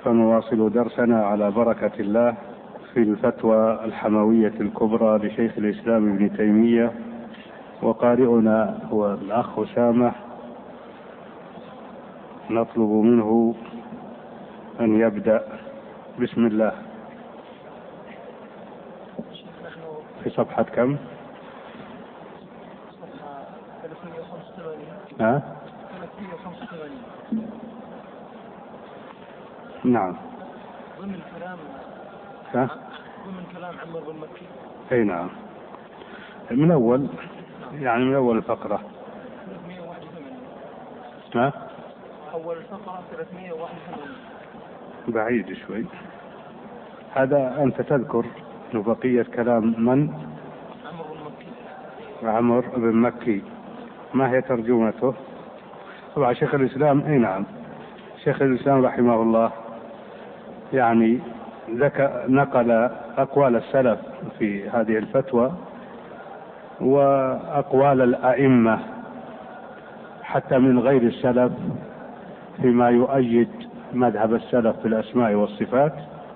فنواصل درسنا على بركة الله في الفتوى الحموية الكبرى لشيخ الإسلام ابن تيمية، وقارئنا هو الأخ أسامة. نطلب منه أن يبدأ. بسم الله. في صفحة كم؟ صفحة 385. 385. نعم. ضمن كلام عمر بن مكي. اي نعم، من أول الفقرة. 381. أول الفقرة 381. بعيد شوي. هذا أنت تذكر بقية كلام من؟ عمر بن مكي. ما هي ترجمته؟ طبعا شيخ الإسلام. اي نعم، شيخ الإسلام رحمه الله يعني نقل أقوال السلف في هذه الفتوى وأقوال الأئمة حتى من غير السلف فيما يؤيد مذهب السلف في الأسماء والصفات.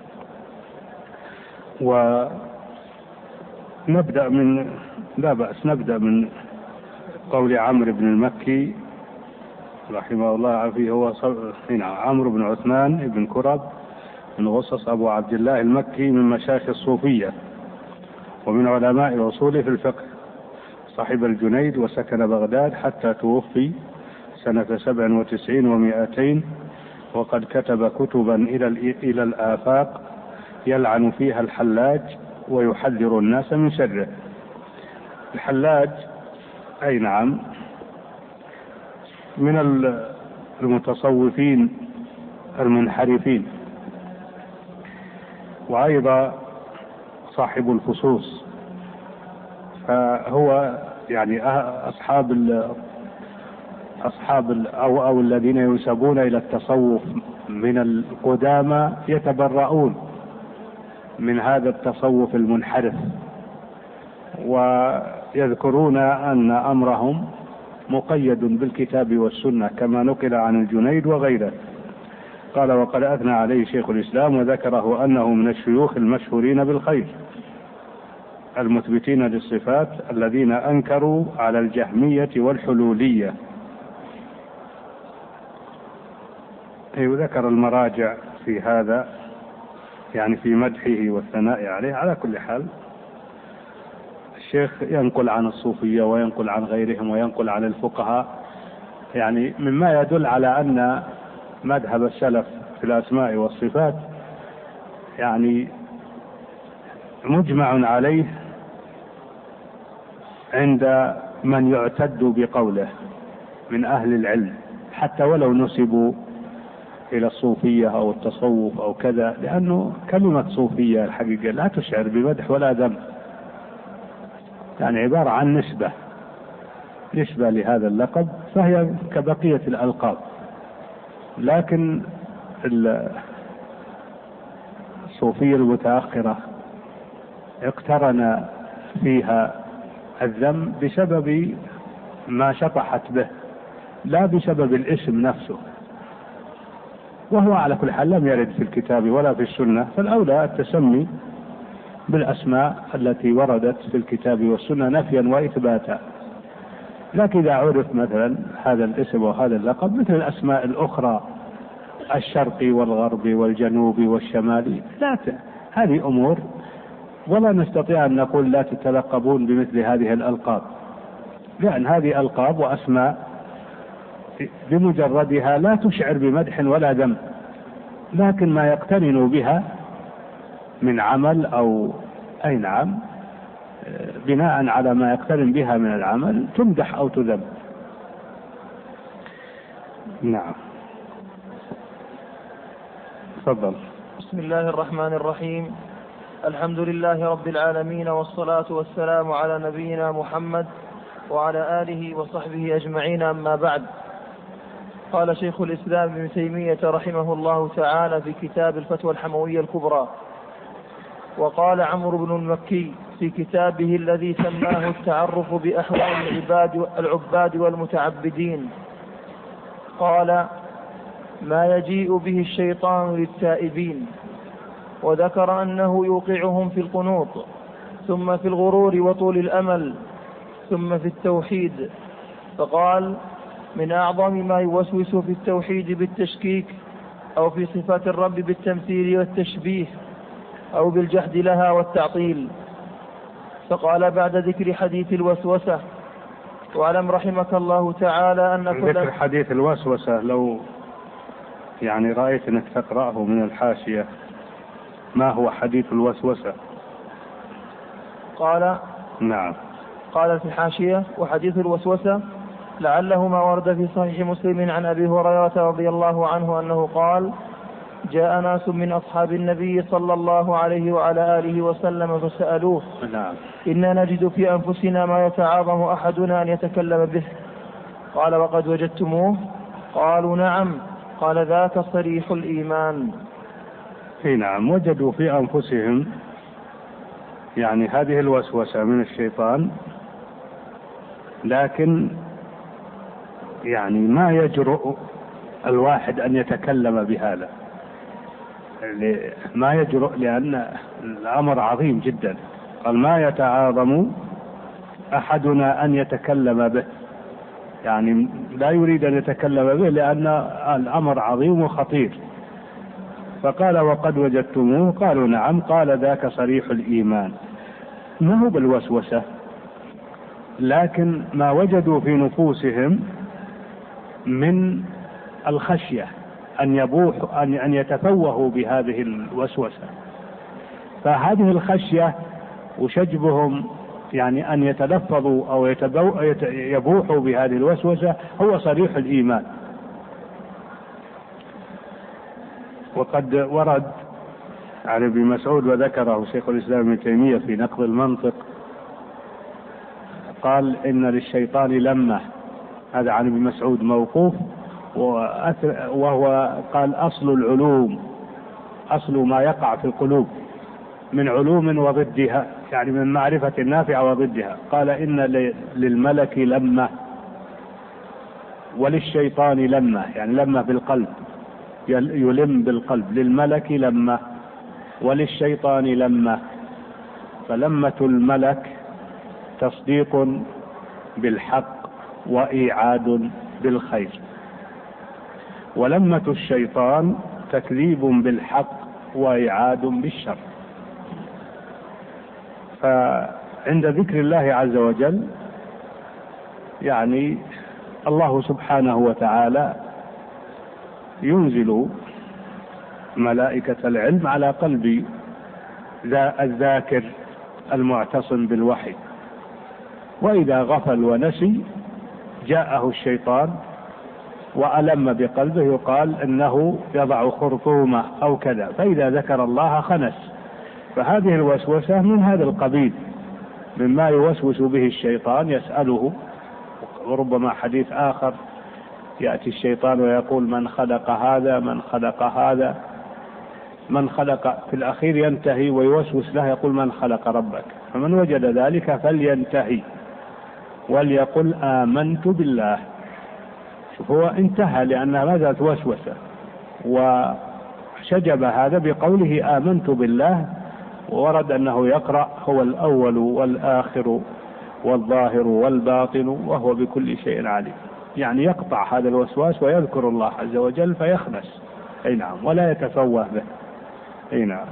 لا بأس نبدأ من قول عمرو بن المكي رحمه الله فيه. هو عمرو بن عثمان بن كرب بن غصص أبو عبد الله المكي من مشايخ الصوفية ومن علماء الأصول في الفقه، صاحب الجنيد، وسكن بغداد حتى توفي سنة 97 و200، وقد كتب كتبا إلى الآفاق يلعن فيها الحلاج ويحذر الناس من شره. الحلاج أي نعم من المتصوفين المنحرفين، وأيضا صاحب الفصوص، فهو يعني أصحاب أو الذين ينسبون إلى التصوف من القدامى يتبرؤون من هذا التصوف المنحرف، ويذكرون أن أمرهم مقيد بالكتاب والسنة كما نقل عن الجنيد وغيره. قال: وقد أثنى عليه شيخ الإسلام وذكره أنه من الشيوخ المشهورين بالخير المثبتين للصفات الذين أنكروا على الجهمية والحلولية. وذكر المراجع في هذا، يعني في مدحه والثناء عليه. على كل حال الشيخ ينقل عن الصوفية وينقل عن غيرهم وينقل عن الفقهاء، يعني مما يدل على أن مذهب السلف في الأسماء والصفات يعني مجمع عليه عند من يعتد بقوله من أهل العلم، حتى ولو نسبوا إلى الصوفية أو التصوف أو كذا، لأنه كلمة صوفية الحقيقة لا تشعر بمدح ولا ذم، يعني عبارة عن نسبة لهذا اللقب، فهي كبقية الألقاب. لكن الصوفية المتأخرة اقترن فيها الذم بسبب ما شطحت به، لا بسبب الاسم نفسه، وهو على كل حال لم يرد في الكتاب ولا في السنة، فالأولى التسمي بالأسماء التي وردت في الكتاب والسنة نفيا وإثباتا. لكن إذا عرف مثلا هذا الاسم وهذا اللقب مثل الأسماء الأخرى الشرقي والغربي والجنوبي والشمالي، هذه أمور ولا نستطيع أن نقول لا تتلقبون بمثل هذه الألقاب، لأن هذه ألقاب وأسماء بمجردها لا تشعر بمدح ولا ذم، لكن ما يقترن بها من عمل أو أي نعم بناء على ما يقترن بها من العمل تمدح أو تذم. نعم، تفضل. بسم الله الرحمن الرحيم. الحمد لله رب العالمين، والصلاة والسلام على نبينا محمد وعلى آله وصحبه أجمعين، أما بعد. قال شيخ الإسلام ابن تيمية رحمه الله تعالى في كتاب الفتوى الحموية الكبرى: وقال عمرو بن المكي في كتابه الذي سماه التعرف بأحوال العباد والمتعبدين، قال: ما يجيء به الشيطان للتائبين، وذكر أنه يوقعهم في القنوط، ثم في الغرور وطول الأمل، ثم في التوحيد. فقال: من أعظم ما يوسوس في التوحيد بالتشكيك، أو في صفات الرب بالتمثيل والتشبيه، أو بالجحد لها والتعطيل. فقال بعد ذكر حديث الوسوسة: واعلم رحمك الله تعالى أن كل ذكر حديث الوسوسة، لو يعني رأيت أنك تقرأه من الحاشية، ما هو حديث الوسوسة؟ قال: نعم. قال في الحاشية: وحديث الوسوسة لعله ما ورد في صحيح مسلم عن أبي هريرة رضي الله عنه أنه قال: جاء ناس من أصحاب النبي صلى الله عليه وعلى آله وسلم فسألوه: نعم. إنا نجد في أنفسنا ما يتعاظم أحدنا أن يتكلم به. قال: وقد وجدتموه؟ قالوا: نعم. قال: ذاك صريح الإيمان. نعم، وجدوا في أنفسهم يعني هذه الوسوسة من الشيطان، لكن يعني ما يجرؤ الواحد أن يتكلم بهذا، ما يجرؤ، لأن الأمر عظيم جدا. قال: ما يتعاظم أحدنا أن يتكلم به، يعني لا يريد أن يتكلم به لأن الأمر عظيم وخطير. فقال: وقد وجدتموه؟ قالوا: نعم. قال: ذاك صريح الإيمان. ما هو بالوسوسة، لكن ما وجدوا في نفوسهم من الخشية أن يتفوهوا بهذه الوسوسة. فهذه الخشية وشجبهم يعني أن يتلفظوا أو يبوحوا بهذه الوسوسة هو صريح الإيمان. وقد ورد عن ابن مسعود وذكره شيخ الإسلام ابن تيمية في نقض المنطق، قال: إن للشيطان لمة. هذا عن ابن مسعود موقوف، وهو قال: أصل العلوم، أصل ما يقع في القلوب من علوم وضدها، يعني من معرفة النافع وضدها. قال: إن للملك لمة وللشيطان لمة، يعني لمة بالقلب، يلم بالقلب. للملك لمة وللشيطان لمة. فلمة الملك تصديق بالحق وإيعاد بالخير، ولمة الشيطان تكذيب بالحق وإيعاد بالشر. فعند ذكر الله عز وجل يعني الله سبحانه وتعالى ينزل ملائكة العلم على قلب الذاكر المعتصم بالوحي، وإذا غفل ونسي جاءه الشيطان وألم بقلبه، يقال إنه يضع خرطومة أو كذا، فإذا ذكر الله خنس. فهذه الوسوسة من هذا القبيل، مما يوسوس به الشيطان، يسأله. وربما حديث آخر يأتي الشيطان ويقول: من خلق هذا، من خلق هذا، من خلق، في الأخير ينتهي ويوسوس له يقول: من خلق ربك؟ فمن وجد ذلك فلينتهي وليقل: آمنت بالله. شوف، هو انتهى لأنها ما زالت وسوسة، وشجب هذا بقوله: آمنت بالله. وورد أنه يقرأ: هو الأول والآخر والظاهر والباطن وهو بكل شيء عليم، يعني يقطع هذا الوسواس ويذكر الله عز وجل فيخنس. أي نعم، ولا يتفوه به. أي نعم.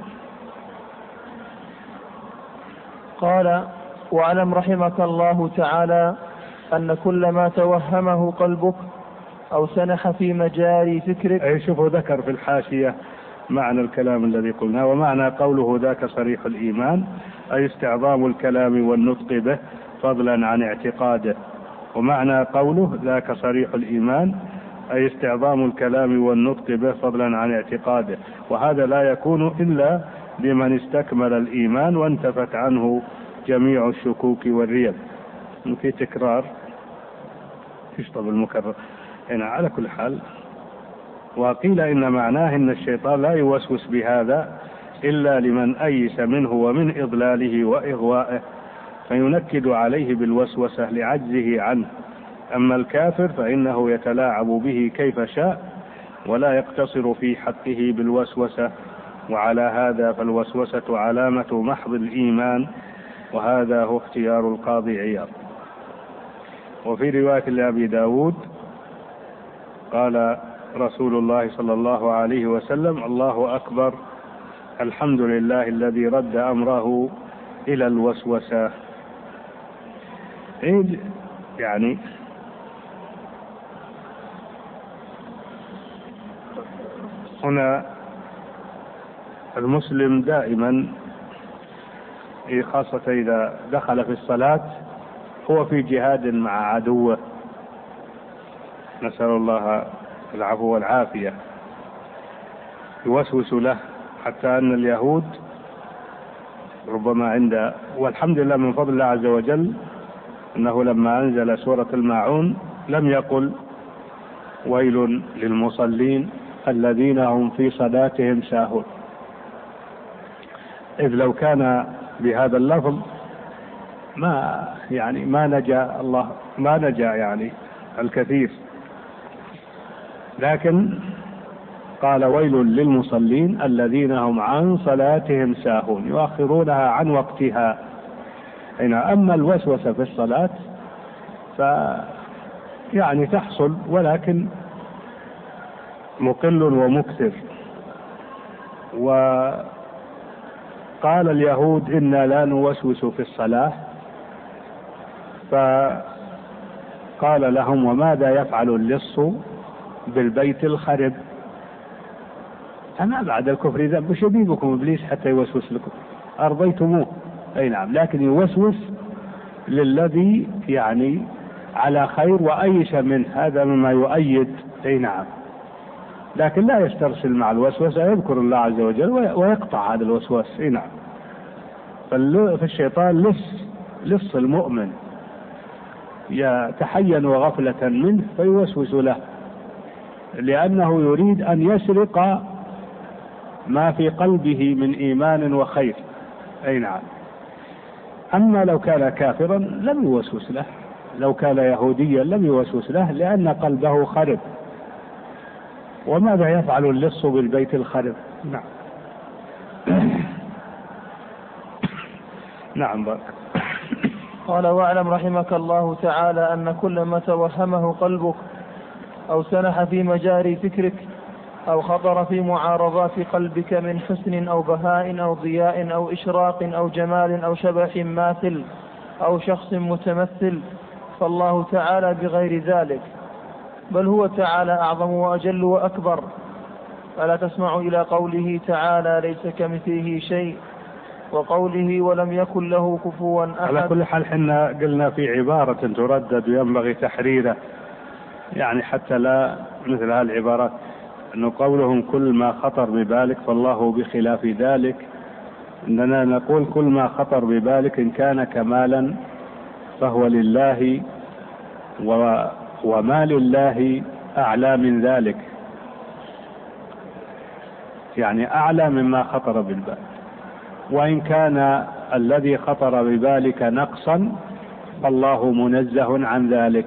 قال: واعلم رحمك الله تعالى أن كل ما توهمه قلبك أو سنح في مجاري فكرك. أي شوفوا، ذكر في الحاشية معنى الكلام الذي قلنا. ومعنى قوله ذاك صريح الإيمان أي استعظام الكلام والنطق به فضلا عن اعتقاده. ومعنى قوله ذاك صريح الإيمان أي استعظام الكلام والنطق به فضلا عن اعتقاده، وهذا لا يكون إلا لمن استكمل الإيمان وانتفت عنه جميع الشكوك والريب. في تكرار يشطب المكرر هنا على كل حال. وقيل إن معناه إن الشيطان لا يوسوس بهذا إلا لمن أيس منه ومن إضلاله وإغوائه، فينكد عليه بالوسوسة لعجزه عنه. أما الكافر فإنه يتلاعب به كيف شاء ولا يقتصر في حقه بالوسوسة، وعلى هذا فالوسوسة علامة محض الإيمان، وهذا هو اختيار القاضي عياض. وفي رواية لأبي داود قال رسول الله صلى الله عليه وسلم: الله أكبر، الحمد لله الذي رد أمره إلى الوسوسة. يعني هنا المسلم دائما خاصة إذا دخل في الصلاة هو في جهاد مع عدوه، نسأل الله العفو والعافية، يوسوس له، حتى أن اليهود ربما والحمد لله من فضل الله عز وجل أنه لما أنزل سورة الماعون لم يقل: ويل للمصلين الذين هم في صلاتهم ساهون، إذ لو كان بهذا اللفظ ما نجا الكثير، لكن قال: ويل للمصلين الذين هم عن صلاتهم ساهون، يؤخرونها عن وقتها. أما الوسوسة في الصلاة تحصل، ولكن مقل ومكثر. وقال اليهود: إنا لا نوسوس في الصلاة، فقال لهم: وماذا يفعل اللص بالبيت الخرب؟ أما بعد الكفر ذنب شبيبكم إبليس حتى يوسوس لكم، أرضيتموه. نعم، لكن يوسوس للذي على خير وأيش منه، هذا مما يؤيد. نعم، لكن لا يسترسل مع الوسوسة، يذكر الله عز وجل ويقطع هذا الوسواس. نعم، فالشيطان لص المؤمن، يتحين غفلة منه فيوسوس له، لأنه يريد أن يسرق ما في قلبه من إيمان وخير. نعم، أما لو كان كافرا لم يوسوس له، لو كان يهوديا لم يوسوس له، لأن قلبه خرب. وماذا يفعل اللص بالبيت الخرب؟ نعم. نعم بارك. قال: واعلم رحمك الله تعالى أن كل ما توهمه قلبك أو سنح في مجاري فكرك أو خطر في معارضات قلبك من حسن أو بهاء أو ضياء أو إشراق أو جمال أو شبح ماثل أو شخص متمثل، فالله تعالى بغير ذلك، بل هو تعالى أعظم وأجل وأكبر. فلا تسمع إلى قوله تعالى: ليس كمثله شيء، وقوله: ولم يكن له كفوا أحد. على كل حال حنا قلنا في عبارة تردد وينبغي تحريره، حتى لا مثل هذه العبارات، أنه قولهم كل ما خطر ببالك فالله بخلاف ذلك. إننا نقول كل ما خطر ببالك إن كان كمالا فهو لله، وما لله أعلى من ذلك، أعلى مما خطر بالبال. وإن كان الذي خطر ببالك نقصا فالله منزه عن ذلك،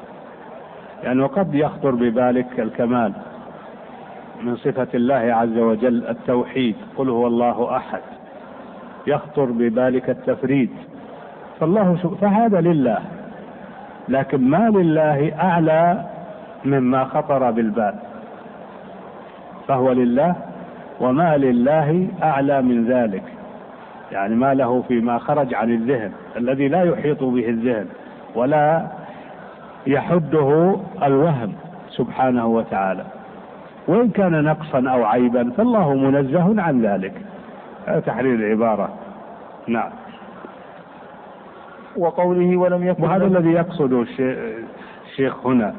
قد يخطر ببالك الكمال من صفة الله عز وجل، التوحيد، قل هو الله أحد، يخطر ببالك التفريد، فهذا لله، لكن ما لله أعلى مما خطر بالبال، فهو لله، وما لله أعلى من ذلك، ما له فيما خرج عن الذهن الذي لا يحيط به الذهن ولا يحده الوهم سبحانه وتعالى. وإن كان نقصا أو عيبا فالله منزه عن ذلك. هذا تحرير العبارة. نعم. وقوله: ولم يكن، وهذا الذي يقصده الشيخ هنا.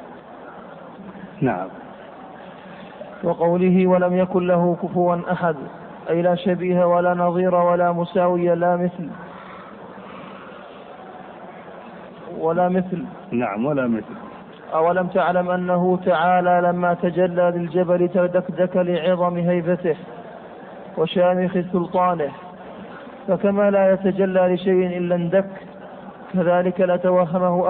نعم. وقوله: ولم يكن له كفوا أحد، أي لا شبيه ولا نظير ولا مساوي ولا مثل. نعم، ولا مثل. أولم تعلم أنه تعالى لما تجلى للجبل تدكدك لعظم هيبته وشامخ سلطانه، فكما لا يتجلى لشيء إلا اندك، كذلك لا توهمه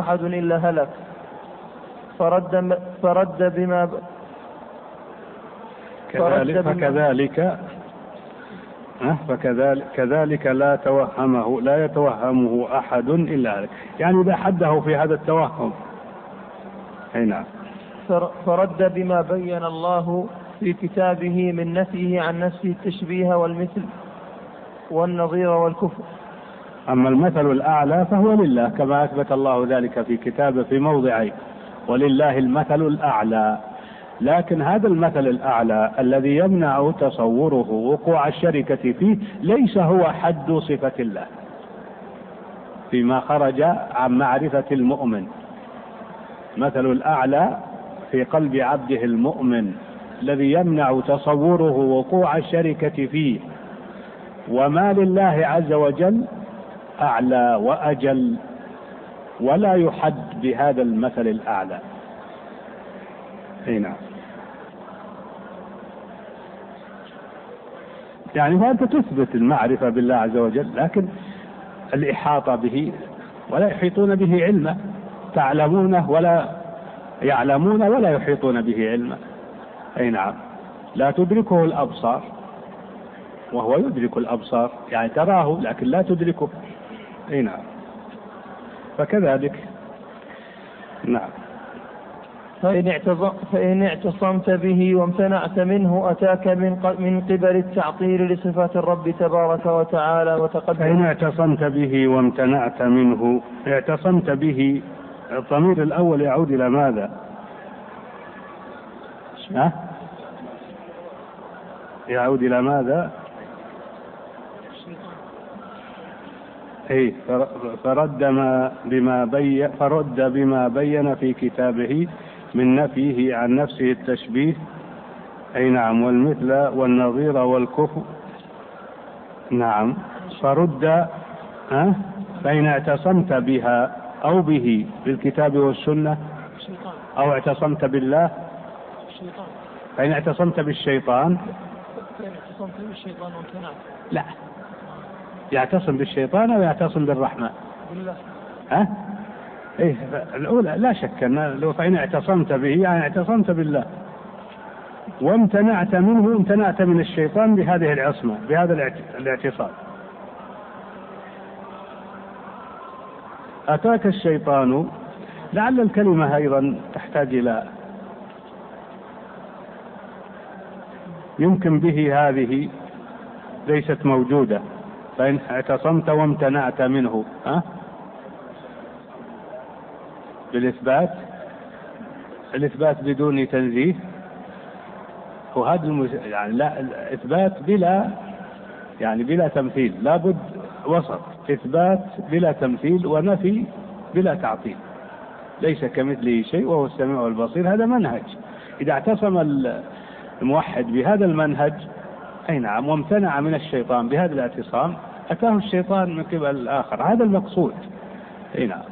فكذلك لا يتوهمه أحد إلا لك، يعني إذا حده في هذا التوهم. نعم. فرد بما بين الله في كتابه من نفيه عن نفسه التشبيه والمثل والنظير والكفر. أما المثل الأعلى فهو لله، كما أثبت الله ذلك في كتابه في موضعين: ولله المثل الأعلى. لكن هذا المثل الأعلى الذي يمنع تصوره وقوع الشركة فيه ليس هو حد صفة الله فيما خرج عن معرفة المؤمن. مثل الأعلى في قلب عبده المؤمن الذي يمنع تصوره وقوع الشركة فيه. وما لله عز وجل أعلى وأجل ولا يحد بهذا المثل الأعلى. نعم. يعني فأنت تثبت المعرفة بالله عز وجل، لكن الإحاطة به ولا يحيطون به علما، تعلمونه ولا يعلمون ولا يحيطون به علما. نعم. لا تدركه الأبصار وهو يدرك الأبصار، يعني تراه لكن لا تدركه. نعم. فكذلك. نعم. فإن اعتصمت به وامتنعت منه أتاك من قبل التعطيل لصفات الرب تبارك وتعالى وتقدم. فإن اعتصمت به وامتنعت منه، اعتصمت به الضمير الأول يعود إلى ماذا؟ يعود إلى ماذا؟ فرد بما بين في كتابه من نفيه عن نفسه التشبيه. نعم. والمثل والنظير والكفر. نعم. فرد. فإن اعتصمت بها أو به بالكتاب والسنة أو اعتصمت بالله. فإن اعتصمت بالشيطان لا، يعتصم بالشيطان أو يعتصم بالرحمن؟ الأولى لا شك أن لو فإن اعتصمت به يعني اعتصمت بالله، وامتنعت منه امتنعت من الشيطان بهذه العصمة، بهذا الاعتصام. أتاك الشيطان، لعل الكلمة أيضا تحتاج إلى يمكن به، هذه ليست موجودة. فإن اعتصمت وامتنعت منه الإثبات بدون تنزيه، وهذا يعني لا، الإثبات بلا تمثيل، لابد وسط، إثبات بلا تمثيل ونفي بلا تعطيل، ليس كمثله شيء وهو السميع البصير. هذا منهج، إذا اعتصم الموحد بهذا المنهج نعم وامتنع من الشيطان بهذا الاعتصام أتاه الشيطان من قبل الآخر، هذا المقصود. نعم.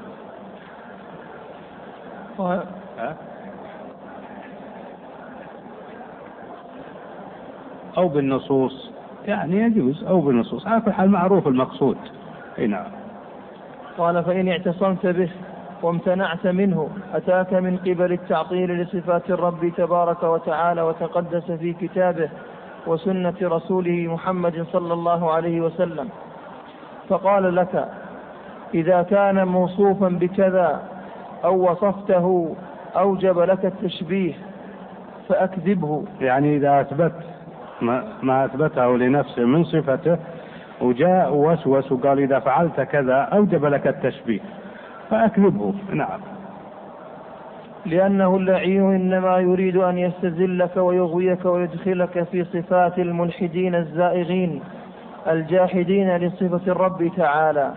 أو بالنصوص، يعني يجوز، أو بالنصوص، على كل حال معروف المقصود. نعم. قال: فإن اعتصمت به وامتنعت منه أتاك من قبل التعطيل لصفات الرب تبارك وتعالى وتقدس في كتابه وسنة رسوله محمد صلى الله عليه وسلم، فقال لك: إذا كان موصوفا بكذا أو وصفته أوجب لك التشبيه فأكذبه. يعني إذا أثبت ما أثبته لنفسه من صفته وجاء وسوس وقال إذا فعلت كذا أوجب لك التشبيه فأكذبه. نعم. لأنه اللعين إنما يريد أن يستزلك ويغويك ويدخلك في صفات الملحدين الزائغين الجاحدين لصفة الرب تعالى.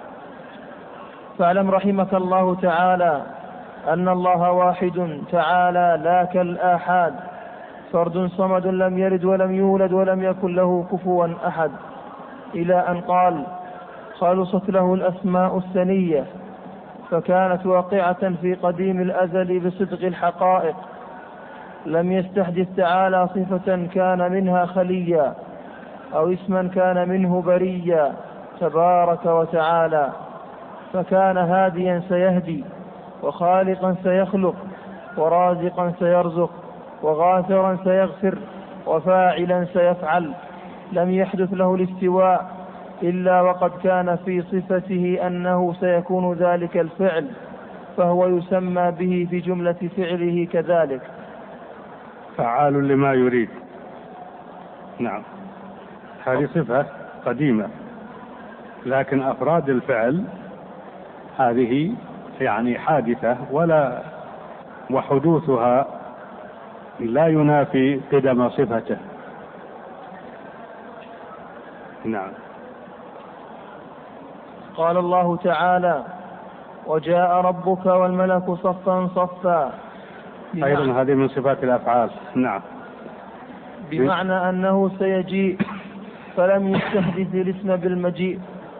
فاعلم رحمك الله تعالى أن الله واحد تعالى لا كالآحاد، فرد صمد لم يلد ولم يولد ولم يكن له كفوا أحد، إلى أن قال: خالصت له الأسماء الثنية، فكانت واقعة في قديم الأزل بصدق الحقائق، لم يستحدث تعالى صفة كان منها خليا أو اسما كان منه بريا تبارك وتعالى، فكان هاديا سيهدي، وخالقا سيخلق، ورازقا سيرزق، وغافرا سيغفر، وفاعلا سيفعل لم يحدث له الاستواء إلا وقد كان في صفته أنه سيكون ذلك الفعل، فهو يسمى به في جملة فعله كذلك. فعال لما يريد. نعم، هذه صفة قديمة، لكن أفراد الفعل هذه يعني حادثة، وحدوثها لا ينافي قدم صفته. نعم. قال الله تعالى: وجاء ربك والملك صفا صفا. أيضا هذه من صفات الأفعال. نعم. بمعنى أنه سيجيء، فلم يستحدث الاسم بالمجيء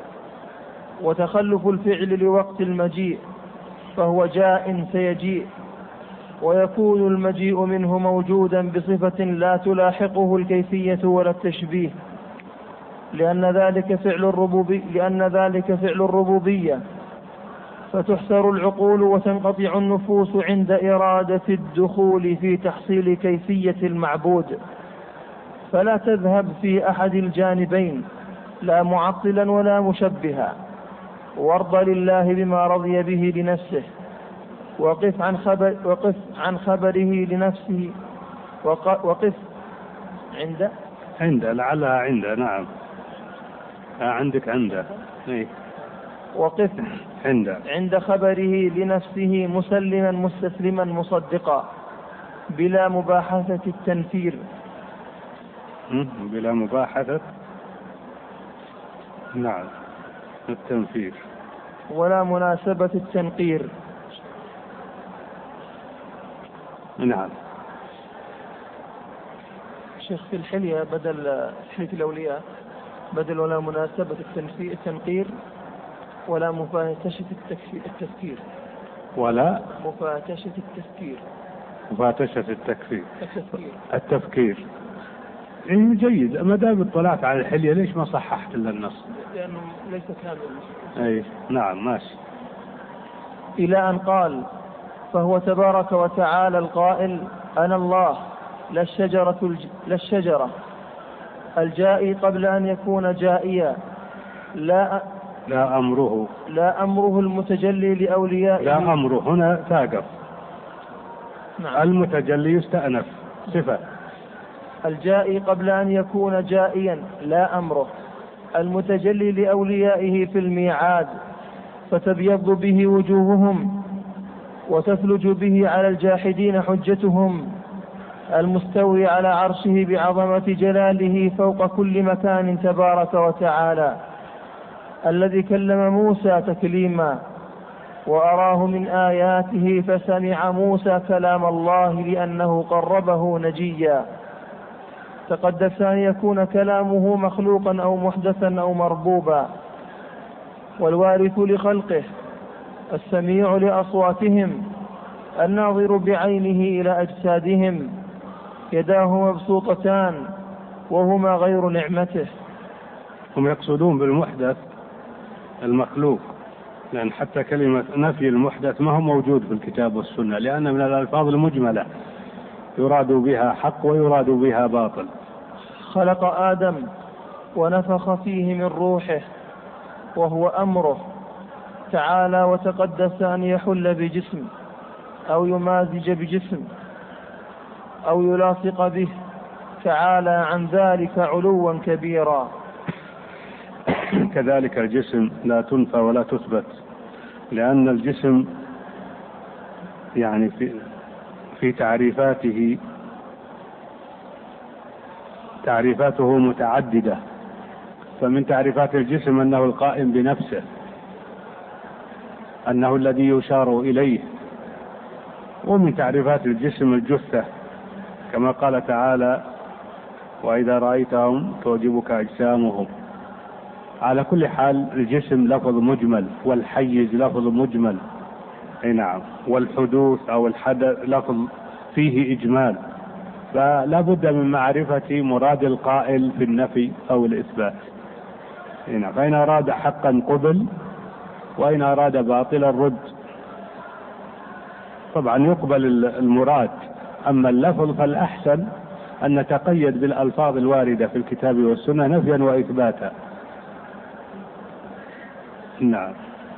وتخلف الفعل لوقت المجيء، فهو جاء سيجيء، ويكون المجيء منه موجودا بصفة لا تلاحقه الكيفية ولا التشبيه، لأن ذلك فعل الربوبية، فتحسر العقول وتنقطع النفوس عند إرادة الدخول في تحصيل كيفية المعبود، فلا تذهب في أحد الجانبين، لا معطلا ولا مشبها، وارض لله بما رضي به لنفسه، وقف عن خبره لنفسه، وقف عند لعلها عند. نعم، عندك عنده. وقف عند خبره لنفسه مسلما مستسلما مصدقا بلا مباحثة التنفير. بلا مباحثة. نعم، التنفير. ولا مناسبة التنقير. نعم. شيخ في الحلية بدل حلية الأولياء بدل ولا مناسبة التنقير ولا مفاتشة التفكير. ولا مفاتشة التفكير. مفاتشة التفكير. جيد. ما دام اطلعت على الحلية ليش ما صححت إلا النص؟ لأنه ليس كامل. نعم، ماشي. إلى أن قال: فهو تبارك وتعالى القائل: أنا الله لا الشجرة الجائي قبل أن يكون جائيا، لا أمره المتجلي لأوليائه. لا أمره هنا ثاقف. نعم. المتجلي يستأنف صفة. الجائي قبل أن يكون جائيا لا أمره المتجلي لأوليائه في الميعاد، فتبيض به وجوههم وتثلج به على الجاحدين حجتهم، المستوي على عرشه بعظمة جلاله فوق كل مكان تبارك وتعالى، الذي كلم موسى تكليما وأراه من آياته فسمع موسى كلام الله لأنه قربه نجيا، تقدس أن يكون كلامه مخلوقا أو محدثا أو مربوبا، والوارث لخلقه، السميع لأصواتهم، الناظر بعينه إلى أجسادهم، يداه مبسوطتان وهما غير نعمته. هم يقصدون بالمحدث المخلوق، لأن حتى كلمة نفي المحدث ما هو موجود في الكتاب والسنة، لأن من الألفاظ المجملة يراد بها حق ويراد بها باطل. خلق آدم ونفخ فيه من روحه، وهو أمره تعالى وتقدس أن يحل بجسم أو يمازج بجسم أو يلاصق به، تعالى عن ذلك علوا كبيرا. كذلك الجسم لا تنفى ولا تثبت، لأن الجسم يعني في تعريفاته متعددة، فمن تعريفات الجسم أنه القائم بنفسه، أنه الذي يشار إليه، ومن تعريفات الجسم الجثة، كما قال تعالى: وإذا رأيتهم تعجبك أجسامهم. على كل حال الجسم لفظ مجمل، والحيز لفظ مجمل. نعم. والحدوث أو الحدث لفظ فيه إجمال، فلا بد من معرفة مراد القائل في النفي أو الإثبات. فإن أراد حقا قبل، وإن أراد باطلا رد. طبعا يقبل المراد، أما اللفظ فالأحسن أن نتقيد بالألفاظ الواردة في الكتاب والسنة نفيا وإثباتا. نعم.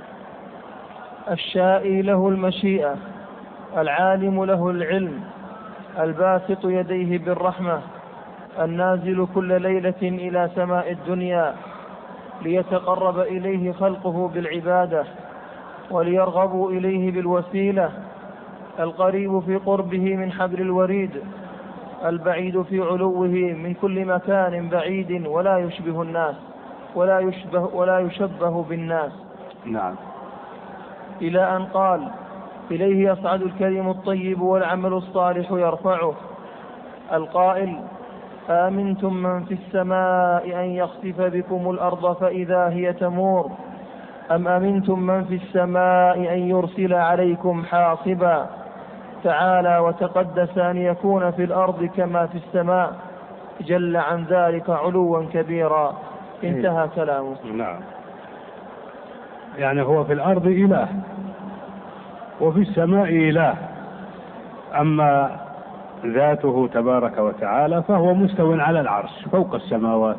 الشائي له المشيئة، العالم له العلم، الباسط يديه بالرحمة، النازل كل ليلة إلى سماء الدنيا ليتقرب إليه خلقه بالعبادة وليرغبوا إليه بالوسيلة، القريب في قربه من حبل الوريد، البعيد في علوه من كل مكان بعيد، ولا يشبه الناس ولا يشبه بالناس. نعم. إلى أن قال: إليه يصعد الكلم الطيب والعمل الصالح يرفعه. القائل: آمنتم من في السماء أن يخسف بكم الأرض فإذا هي تمور، أم أمنتم من في السماء أن يرسل عليكم حاصبا. تعالى وتقدس أن يكون في الأرض كما في السماء، جل عن ذلك علوا كبيرا. انتهى كلامه. نعم. يعني هو في الأرض إله وفي السماء إله، أما ذاته تبارك وتعالى فهو مستو على العرش فوق السماوات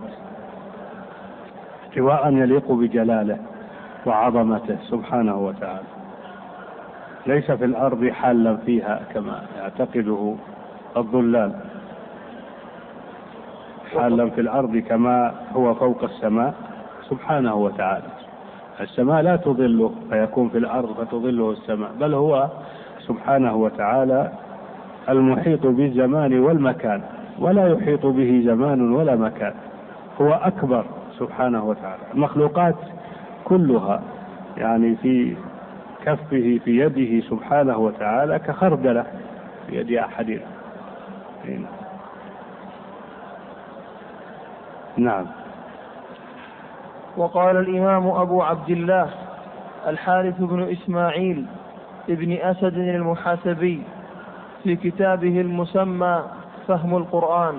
استواء يليق بجلاله وعظمته سبحانه وتعالى، ليس في الأرض حالا فيها كما يعتقده الضلال، حالا في الأرض كما هو فوق السماء سبحانه وتعالى. السماء لا تضله فيكون في الأرض فتضله السماء، بل هو سبحانه وتعالى المحيط بالزمان والمكان، ولا يحيط به زمان ولا مكان، هو أكبر سبحانه وتعالى. المخلوقات كلها يعني في كفه في يده سبحانه وتعالى كخردلة في يد أحدنا. نعم. وقال الإمام أبو عبد الله الحارث بن إسماعيل ابن أسد المحاسبي في كتابه المسمى فهم القرآن.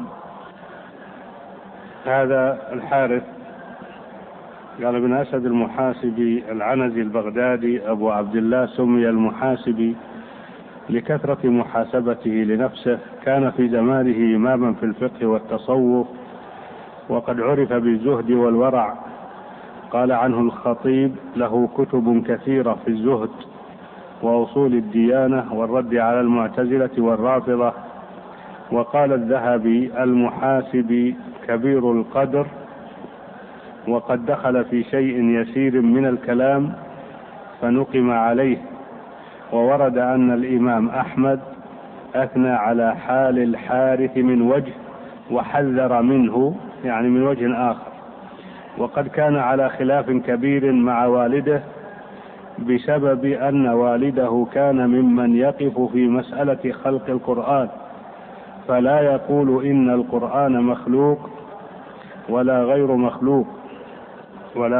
هذا الحارث قال ابن أسد المحاسبي العنزي البغدادي أبو عبد الله سمي المحاسبي لكثرة محاسبته لنفسه، كان في زمانه إماما في الفقه والتصوف، وقد عرف بالزهد والورع. قال عنه الخطيب: له كتب كثيرة في الزهد وأصول الديانة والرد على المعتزلة والرافضة. وقال الذهبي: المحاسبي كبير القدر، وقد دخل في شيء يسير من الكلام فنقم عليه. وورد أن الإمام أحمد أثنى على حال الحارث من وجه وحذر منه، يعني من وجه آخر، وقد كان على خلاف كبير مع والده بسبب أن والده كان ممن يقف في مسألة خلق القرآن، فلا يقول إن القرآن مخلوق ولا غير مخلوق ولا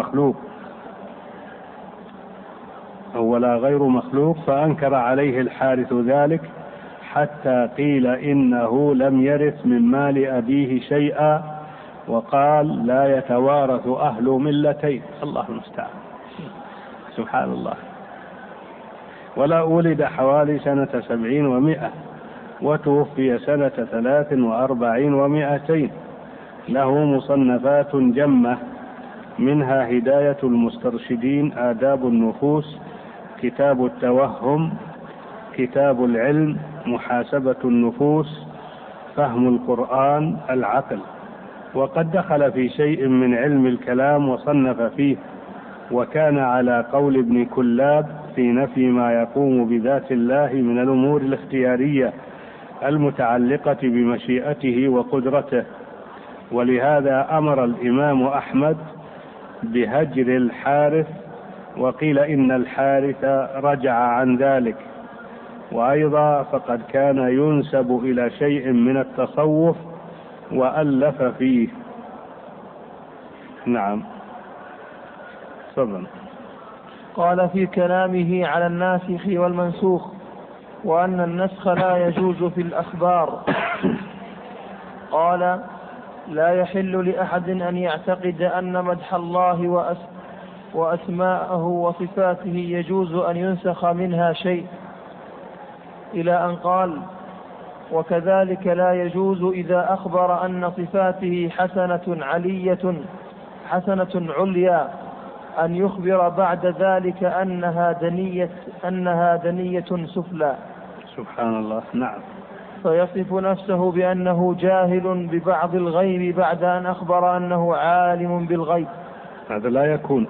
غير مخلوق، فأنكر عليه الحارث ذلك حتى قيل إنه لم يرث من مال أبيه شيئا، وقال: لا يتوارث أهل ملتين. الله المستعان، سبحان الله. ولا ولد حوالي سنة 70 و100، وتوفي سنة 43 و200. له مصنفات جمة، منها هداية المسترشدين، آداب النفوس، كتاب التوهم، كتاب العلم، محاسبة النفوس، فهم القرآن، العقل. وقد دخل في شيء من علم الكلام وصنف فيه، وكان على قول ابن كلاب في نفي ما يقوم بذات الله من الأمور الاختيارية المتعلقة بمشيئته وقدرته. ولهذا أمر الإمام أحمد بهجر الحارث، وقيل إن الحارث رجع عن ذلك. وأيضا فقد كان ينسب إلى شيء من التصوف وألف فيه. نعم. صدق. قال في كلامه على الناسخ والمنسوخ وأن النسخ لا يجوز في الأخبار. قال: لا يحل لأحد أن يعتقد أن مدح الله وأسماءه وصفاته يجوز أن ينسخ منها شيء، إلى أن قال: وكذلك لا يجوز إذا أخبر أن صفاته حسنة عليا أن يخبر بعد ذلك أنها دنية سفلى. سبحان الله. نعم. فيصف نفسه بأنه جاهل ببعض الغيب بعد أن أخبر أنه عالم بالغيب. هذا لا يكون.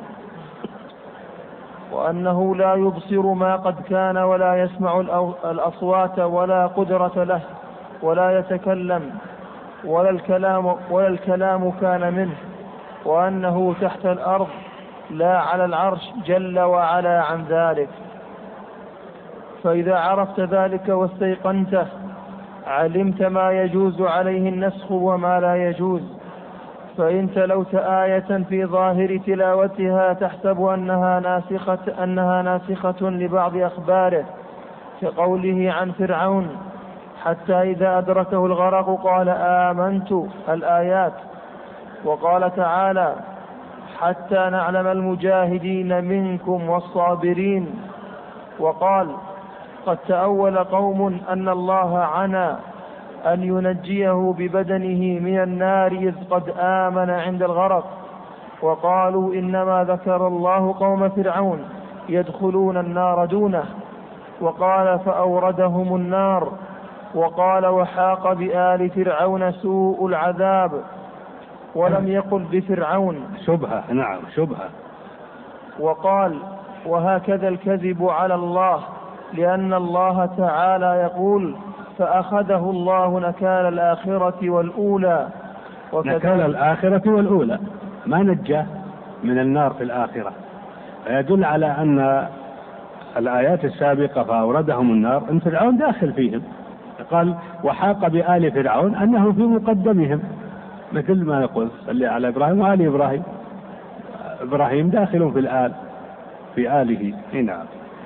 وأنه لا يبصر ما قد كان ولا يسمع الأصوات ولا قدرة له ولا يتكلم ولا الكلام كان منه، وأنه تحت الأرض لا على العرش جل وعلا عن ذلك. فإذا عرفت ذلك واستيقنته علمت ما يجوز عليه النسخ وما لا يجوز. فإن تلوت آية في ظاهر تلاوتها تحسب أنها ناسخة لبعض أخباره، كقوله عن فرعون حتى إذا أدركه الغرق قال آمنت الآيات. وقال تعالى حتى نعلم المجاهدين منكم والصابرين. وقال قد تأول قوم أن الله عنى أن ينجيه ببدنه من النار إذ قد آمن عند الغرق، وقالوا إنما ذكر الله قوم فرعون يدخلون النار دونه، وقال فأوردهم النار. وقال وحاق بآل فرعون سوء العذاب، ولم يقل بفرعون. شبهة. نعم شبهة. وقال وهكذا الكذب على الله، لأن الله تعالى يقول فأخذه الله نكال الآخرة والأولى. نكال الآخرة والأولى، ما نجاه من النار في الآخرة. يدل على أن الآيات السابقة فأوردهم النار أن فرعون داخل فيهم. قال وحاق بآل فرعون أنه في مقدمهم، مثل ما نقول صلي على إبراهيم وآل إبراهيم. إبراهيم داخل في الآل في آله. نعم.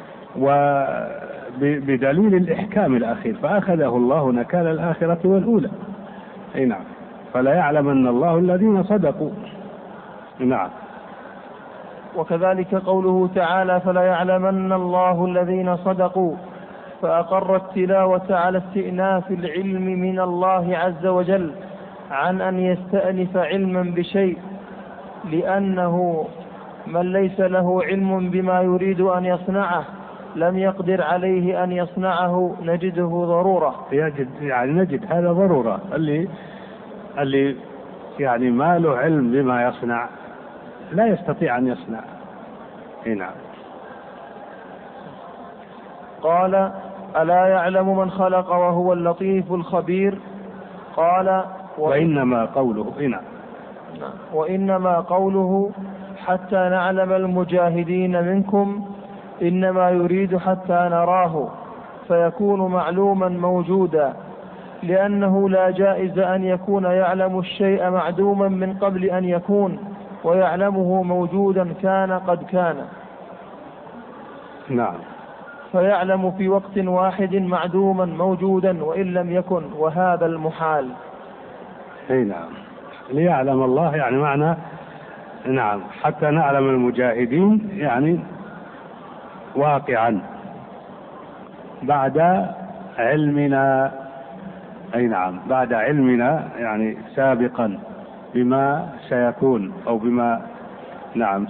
وبدليل الإحكام الأخير فأخذه الله نكال الآخرة والأولى. نعم. فلا يعلمن الله الذين صدقوا. نعم. وكذلك قوله تعالى فلا يعلمن الله الذين صدقوا، فأقر التلاوة على استئناف العلم من الله عز وجل عن أن يستأنف علما بشيء، لأنه من ليس له علم بما يريد أن يصنعه لم يقدر عليه أن يصنعه نجده ضرورة. نجد هذا ضرورة. اللي يعني ما له علم بما يصنع لا يستطيع أن يصنع. نعم. قال ألا يعلم من خلق وهو اللطيف الخبير. قال وإنما قوله. نعم. وإنما قوله حتى نعلم المجاهدين منكم إنما يريد حتى نراه، فيكون معلوما موجودا، لأنه لا جائز أن يكون يعلم الشيء معدوما من قبل أن يكون، ويعلمه موجودا كان قد كان. نعم. فيعلم في وقت واحد معدوما موجودا وإن لم يكن، وهذا المحال. نعم. ليعلم الله يعني معنى. نعم. حتى نعلم المجاهدين يعني واقعا بعد علمنا. أي نعم. بعد علمنا يعني سابقا بما سيكون أو بما نعم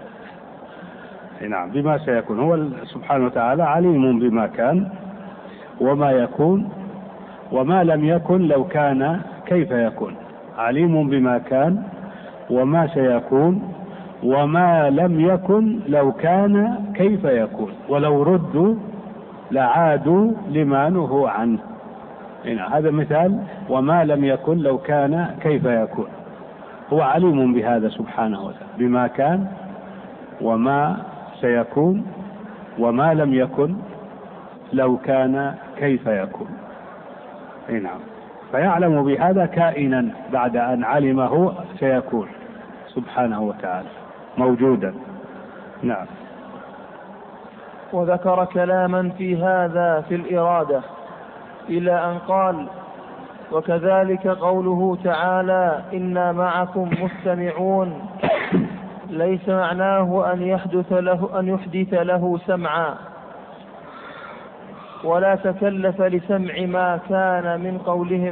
نعم بما سيكون. هو سبحانه وتعالى عليم بما كان وما يكون وما لم يكن لو كان كيف يكون. عليم بما كان وما سيكون وما لم يكن لو كان كيف يكون، ولو ردوا لعادوا لما نهوا عنه. هذا مثال وما لم يكن لو كان كيف يكون. هو عليم بهذا سبحانه وتعالى بما كان وما سيكون وما لم يكن لو كان كيف يكون. نعم. فيعلم بهذا كائنا بعد أن علمه سيكون سبحانه وتعالى موجودا. نعم. وذكر كلاما في هذا في الإرادة إلى أن قال وكذلك قوله تعالى إنا معكم مستمعون، ليس معناه أن يحدث له سمعا، ولا تكلف لسمع ما كان من قولهم.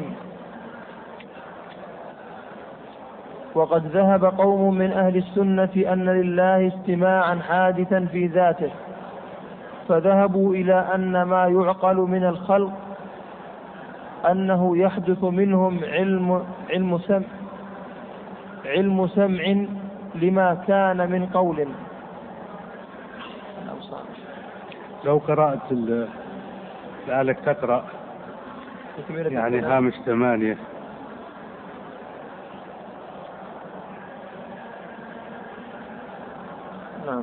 وقد ذهب قوم من أهل السنة أن لله استماعا حادثا في ذاته، فذهبوا إلى أن ما يعقل من الخلق أنه يحدث منهم علم سمع لما كان من قول. لو قرأت لعلك تقرأ يعني هامش 8. نعم.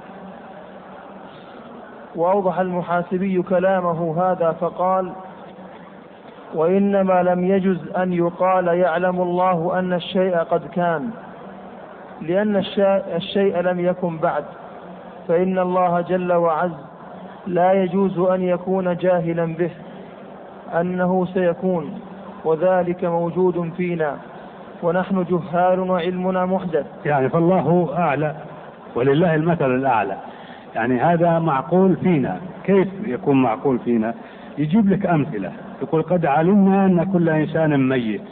وأوضح المحاسبي كلامه هذا فقال: وإنما لم يجز أن يقال يعلم الله أن الشيء قد كان، لأن الشيء لم يكن بعد، فإن الله جل وعز لا يجوز أن يكون جاهلا به أنه سيكون، وذلك موجود فينا ونحن جهال وعلمنا محدث. يعني فالله أعلى ولله المثل الأعلى، يعني هذا معقول فينا. كيف يكون معقول فينا؟ يجيب لك أمثلة، يقول: قد علمنا أن كل إنسان ميت،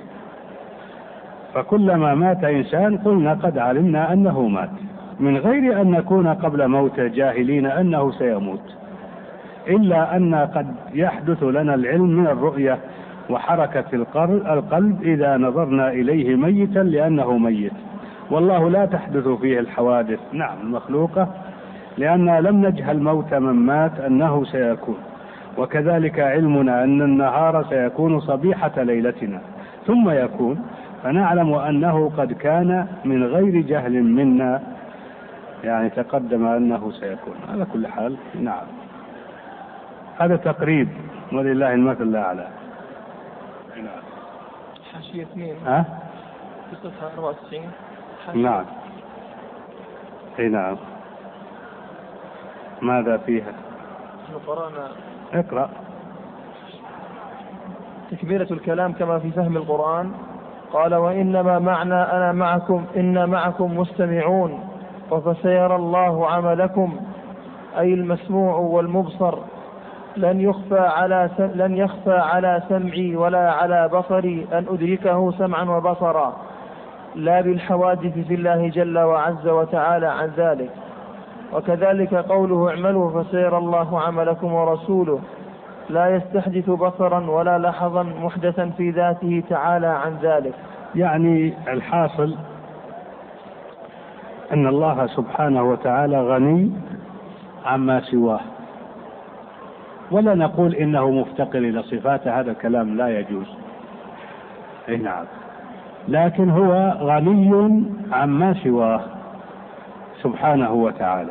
فكلما مات إنسان قلنا قد علمنا أنه مات، من غير أن نكون قبل موته جاهلين أنه سيموت، إلا أن قد يحدث لنا العلم من الرؤية وحركة القلب إذا نظرنا إليه ميتا لأنه ميت، والله لا تحدث فيه الحوادث نعم المخلوقة، لأننا لم نجهل موت من مات أنه سيكون. وكذلك علمنا أن النهار سيكون صبيحة ليلتنا ثم يكون، فنعلم أنه قد كان من غير جهل منا، يعني تقدم أنه سيكون. على كل حال نعم، هذا تقريب ولله المثل الأعلى. حاشية 2 في صفحة 94. نعم. اي نعم. ماذا فيها؟ قرأنا. اقرأ. تكملة الكلام كما في فهم القرآن. قال: وإنما معنى أنا معكم إن معكم مستمعون، وفسيرى الله عملكم، أي المسموع والمبصر، لن يخفى على سمعي ولا على بصري أن أدركه سمعا وبصرا، لا بالحوادث في الله جل وعز وتعالى عن ذلك. وكذلك قوله: اعملوا فسيرى الله عملكم ورسوله، لا يستحدث بصرا ولا لحظا محدثا في ذاته تعالى عن ذلك. يعني الحاصل أن الله سبحانه وتعالى غني عما سواه، ولا نقول إنه مفتقر إلى صفاته، هذا الكلام لا يجوز. أي نعم، لكن هو غني عما سواه سبحانه وتعالى،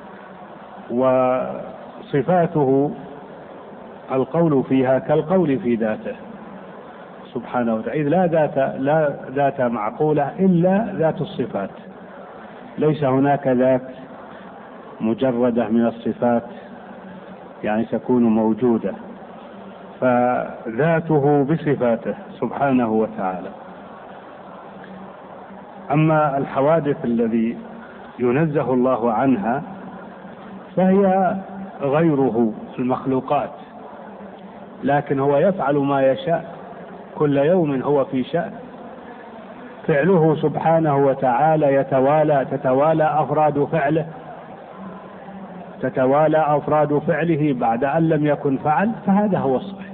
وصفاته القول فيها كالقول في ذاته سبحانه وتعالى، إذ لا ذات معقولة إلا ذات الصفات، ليس هناك ذات مجردة من الصفات يعني تكون موجودة، فذاته بصفاته سبحانه وتعالى. أما الحوادث الذي ينزه الله عنها فهي غيره المخلوقات، لكن هو يفعل ما يشاء، كل يوم هو في شأن، فعله سبحانه وتعالى تتوالى أفراد فعله بعد أن لم يكن فعل، فهذا هو الصحيح.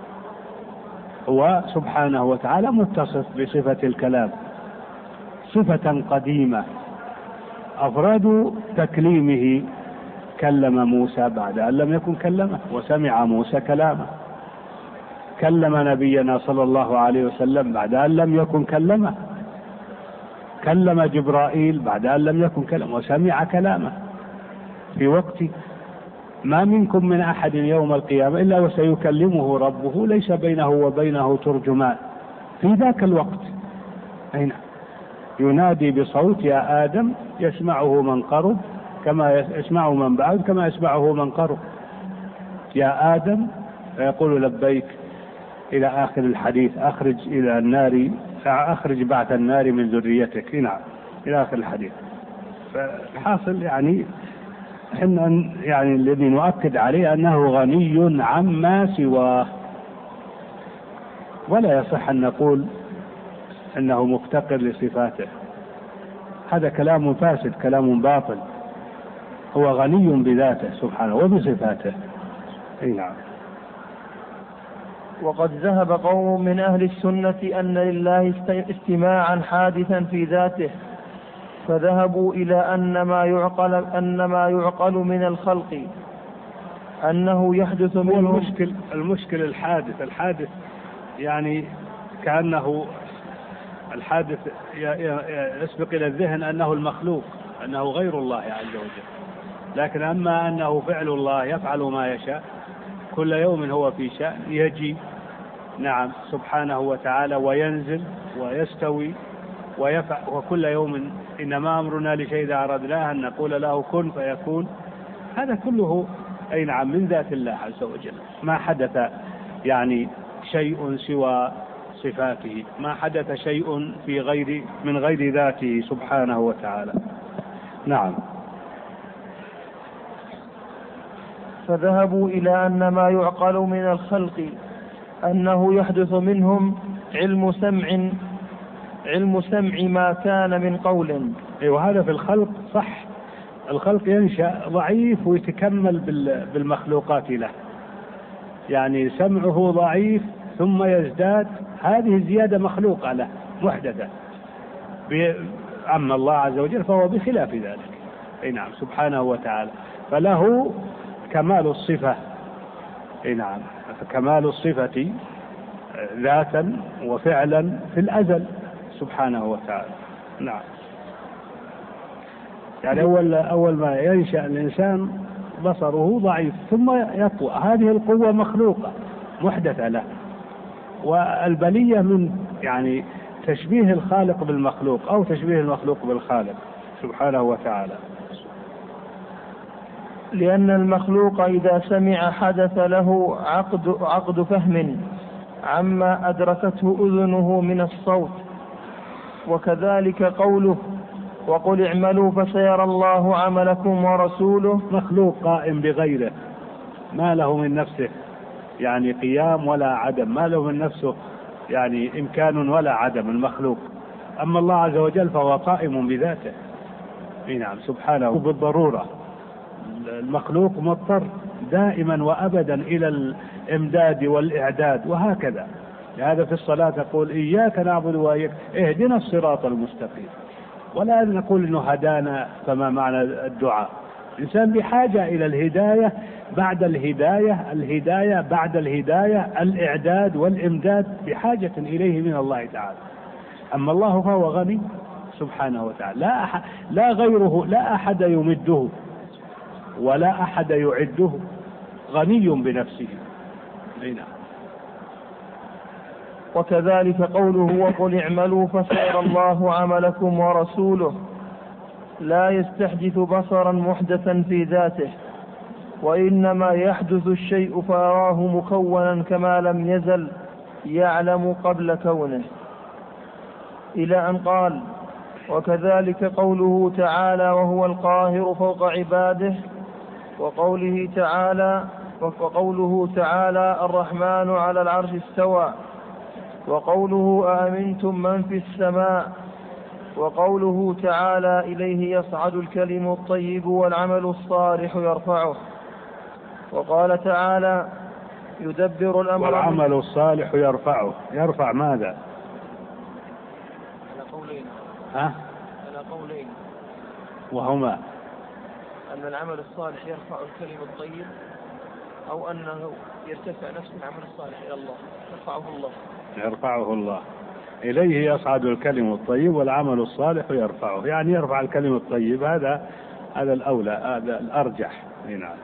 هو سبحانه وتعالى متصف بصفة الكلام، صفة قديمة، أفراد تكليمه، كلم موسى بعد أن لم يكن كلمه، وسمع موسى كلامه، كلم نبينا صلى الله عليه وسلم بعد أن لم يكن كلمه، كلم جبرائيل بعد أن لم يكن كلمه، وسمع كلامه في وقت ما منكم من أحد يوم القيامة إلا وسيكلمه ربه ليس بينه وبينه ترجمان في ذاك الوقت. أين ينادي بصوت: يا آدم، يسمعه من قرب كما يسمعه من بعد كما يسمعه من قرب، يا آدم، فيقول لبيك إلى آخر الحديث، أخرج بعث النار من ذريتك، نعم، إلى آخر الحديث. فالحاصل يعني إحنا يعني الذي نؤكد عليه أنه غني عما سواه، ولا يصح أن نقول أنه مفتقر لصفاته، هذا كلام فاسد، كلام باطل. هو غني بذاته سبحانه وبصفاته. نعم. وقد ذهب قوم من أهل السنة أن لله استماعا حادثا في ذاته، فذهبوا إلى أن ما يعقل من الخلق أنه يحدث منه. المشكل الحادث يعني كأنه الحادث يسبق إلى الذهن أنه المخلوق، أنه غير الله عز وجل، لكن أما أنه فعل الله يفعل ما يشاء، كل يوم هو في شأن، يجي نعم سبحانه وتعالى وينزل ويستوي ويفعل، وكل يوم إنما أمرنا لشيء إذا أردناه أن نقول له كن فيكون. هذا كله أي نعم من ذات الله عز وجل، ما حدث يعني شيء سوى صفاته، ما حدث شيء من غير ذاته سبحانه وتعالى. نعم. فذهبوا إلى أن ما يعقل من الخلق أنه يحدث منهم علم سمع ما كان من قول. وهذا في الخلق صح، الخلق ينشأ ضعيف ويتكمل بالمخلوقات له، يعني سمعه ضعيف ثم يزداد، هذه الزيادة مخلوقة له محدثة. أما الله عز وجل فهو بخلاف ذلك. نعم سبحانه وتعالى، فله كمال الصفة. نعم، كمال الصفة ذاتا وفعلا في الأزل سبحانه وتعالى. نعم. يعني أول ما ينشأ الإنسان بصره ضعيف ثم يقوى، هذه القوة مخلوقة محدثة له، والبلية من يعني تشبيه الخالق بالمخلوق أو تشبيه المخلوق بالخالق سبحانه وتعالى. لأن المخلوق إذا سمع حدث له عقد فهم عما أدركته أذنه من الصوت. وكذلك قوله وقل اعملوا فسيرى الله عملكم ورسوله. مخلوق قائم بغيره، ما له من نفسه يعني قيام ولا عدم، ما له من نفسه يعني إمكان ولا عدم المخلوق. أما الله عز وجل فهو قائم بذاته. نعم سبحانه بالضرورة. المخلوق مضطر دائما وأبدا إلى الإمداد والإعداد وهكذا. لهذا في الصلاة تقول إياك نعبد وإياك اهدنا الصراط المستقيم، ولا نقول إنه هدانا فما معنى الدعاء. الإنسان بحاجة إلى الهداية بعد الهداية بعد الهداية، الإعداد والإمداد بحاجة إليه من الله تعالى. أما الله فهو غني سبحانه وتعالى، لا غيره، لا أحد يمده ولا أحد يعده، غني بنفسه. نعم. وكذلك قوله وقل اعملوا فسيرى الله عملكم ورسوله لا يستحدث بصرا محدثا في ذاته، وإنما يحدث الشيء فيراه مكونا كما لم يزل يعلم قبل كونه، إلى أن قال وكذلك قوله تعالى وهو القاهر فوق عباده، وقوله تعالى الرحمن على العرش استوى، وقوله أأمنتم من في السماء، وقوله تعالى إليه يصعد الكلم الطيب والعمل الصالح يرفعه، وقال تعالى يدبر الأمر والعمل الصالح يرفعه. يرفع ماذا؟ على قولين. على قولين، وهما أن العمل الصالح يرفع الكلم الطيب، أو أنه يرتفع نفس العمل الصالح إلى الله يرفعه الله إليه يصعد الكلم الطيب والعمل الصالح يرفعه، يعني يرفع الكلم الطيب، هذا الأولى، هذا الأرجح. نعم.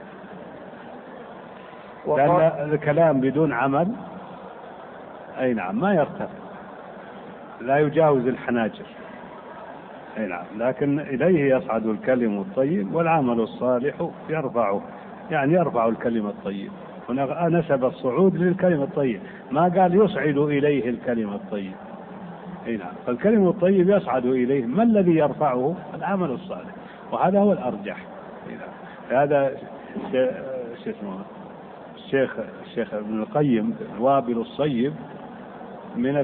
لأن الكلام بدون عمل أي نعم ما يرتفع، لا يجاوز الحناجر. أي نعم. لكن إليه يصعد الكلم الطيب والعمل الصالح يرفعه، يعني يرفع الكلم الطيب. هنا نسب الصعود للكلم الطيب، ما قال يصعد إليه الكلم الطيب. أي نعم. فالكلم الطيب يصعد إليه، ما الذي يرفعه؟ العمل الصالح، وهذا هو الأرجح. هذا الشيخ ابن القيم الوابل الصيب من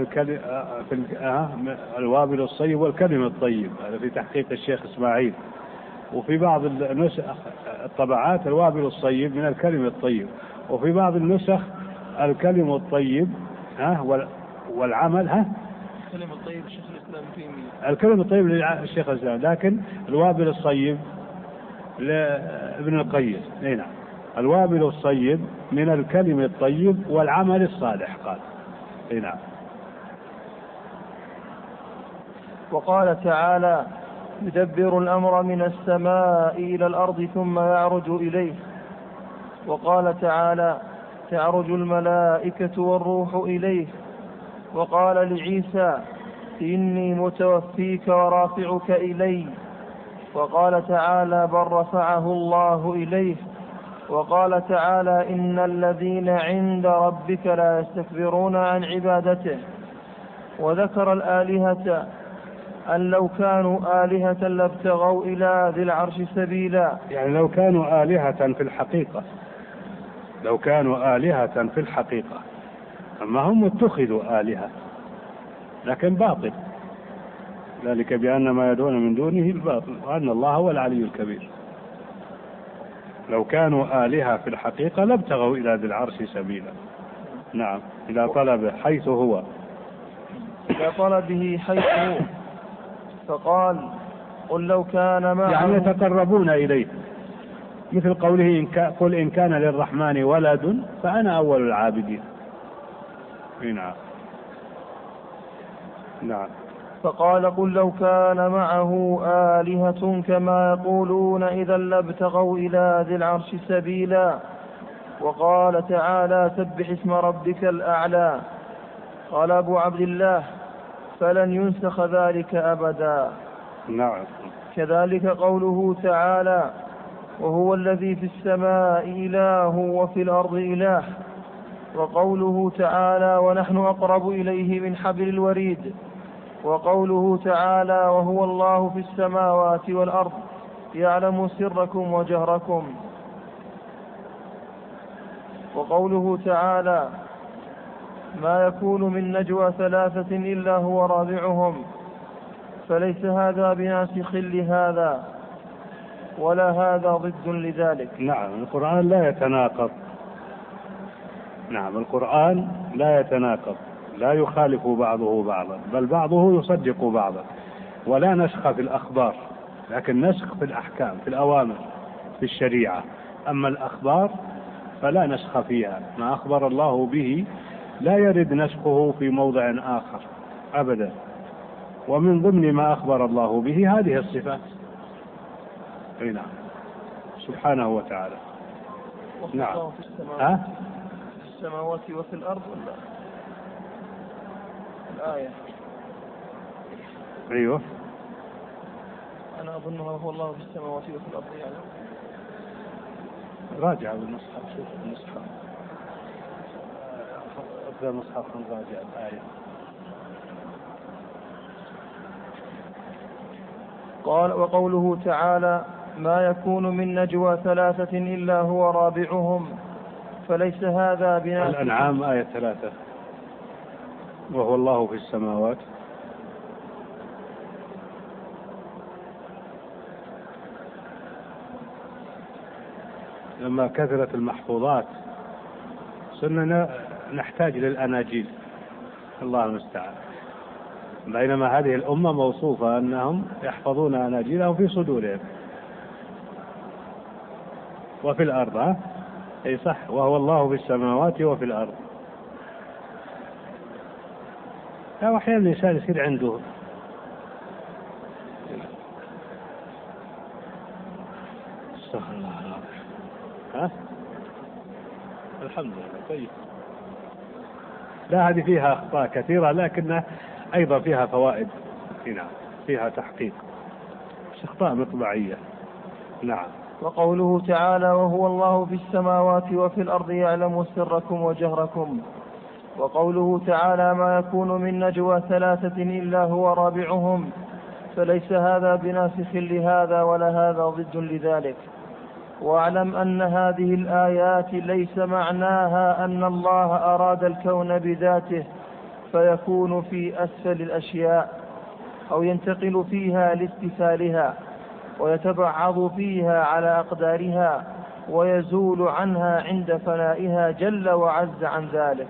الوابل الصيب والكلم الطيب، هذا في تحقيق الشيخ إسماعيل. وفي بعض النسخ الطبعات الوابل الصيب من الكلم الطيب، وفي بعض النسخ الكلم الطيب والعمل الكلم الطيب الشيخ الإسلام تيمية، الكلم الطيب للشيخ الإسلام، لكن الوابل الصيب لابن القيم. نعم، الوابل الصيب من الكلم الطيب والعمل الصالح قال. نعم. وقال تعالى: يدبر الأمر من السماء إلى الأرض ثم يعرج إليه. وقال تعالى: تعرج الملائكة والروح إليه. وقال لعيسى: إني متوفيك ورافعك إلي. وقال تعالى: بل رفعه الله إليه. وقال تعالى: إن الذين عند ربك لا يستكبرون عن عبادته. وذكر الآلهة أن لو كانوا آلهة لابتغوا إلى ذي العرش سبيلا، يعني لو كانوا آلهة في الحقيقة، أما هم اتخذوا آلهة لكن باطل، ذلك بأن ما يدعون من دونه الباطل وأن الله هو العلي الكبير. لو كانوا آلهة في الحقيقة لابتغوا إلى ذي العرش سبيلا. نعم، إلى طلبه حيث هو، إلى طلبه حيث هو. فقال: قل لو كان معه، يعني يتقربون إليه، مثل قوله: قل إن كان للرحمن ولد فأنا أول العابدين. نعم. نعم. فقال: قل لو كان معه آلهة كما يقولون إذا لابتغوا إلى ذي العرش سبيلا. وقال تعالى: سبح اسم ربك الأعلى. قال أبو عبد الله: فلن ينسخ ذلك أبدا. نعم. كذلك قوله تعالى: وهو الذي في السماء إله وفي الأرض إله. وقوله تعالى: ونحن أقرب إليه من حبل الوريد. وقوله تعالى: وهو الله في السماوات والأرض يعلم سركم وجهركم. وقوله تعالى: ما يكون من نجوى ثلاثة إلا هو رابعهم. فليس هذا بناسخ لهذا ولا هذا ضد لذلك. نعم، القرآن لا يتناقض. نعم، القرآن لا يتناقض، لا يخالف بعضه بعضا، بل بعضه يصدق بعضا. ولا نسخ في الأخبار، لكن نسخ في الأحكام، في الأوامر، في الشريعة. أما الأخبار فلا نسخ فيها، ما أخبر الله به لا يرد نسخه في موضع آخر أبدا. ومن ضمن ما أخبر الله به هذه الصفات. نعم، سبحانه وتعالى. نعم. في السماوات وفي الأرض ولا الآية؟ أيوه، أنا أظنه هو الله في السماوات وفي الأرض يعني. راجع بالنسخة، شوف النسخة، أفضل نسخة راجع الآية. قال: وقوله تعالى: ما يكون من نجوى ثلاثة إلا هو رابعهم. فليس هذا بناسخ. الأنعام آية 3: وهو الله في السماوات. لما كثرت المحفوظات صرنا نحتاج للأناجيل، الله المستعان. بينما هذه الأمة موصوفة أنهم يحفظون أناجيلهم في صدورهم. وفي الأرض، أي صح، وهو الله في السماوات وفي الأرض. أحيانا الإنسان يصير عنده استغفر الله العظيم. الحمد لله. طيب، لا، هذه فيها أخطاء كثيرة لكنها أيضا فيها فوائد. نعم، فيها تحقيق، أخطاء مطبعية. نعم. وقوله تعالى: وهو الله في السماوات وفي الأرض يعلم سركم وجهركم. وقوله تعالى: ما يكون من نجوى ثلاثة إلا هو رابعهم. فليس هذا بناسخ لهذا ولا هذا ضد لذلك. واعلم أن هذه الآيات ليس معناها أن الله أراد الكون بذاته فيكون في أسفل الأشياء أو ينتقل فيها لاستفالها ويتبعض فيها على أقدارها ويزول عنها عند فنائها جل وعز عن ذلك.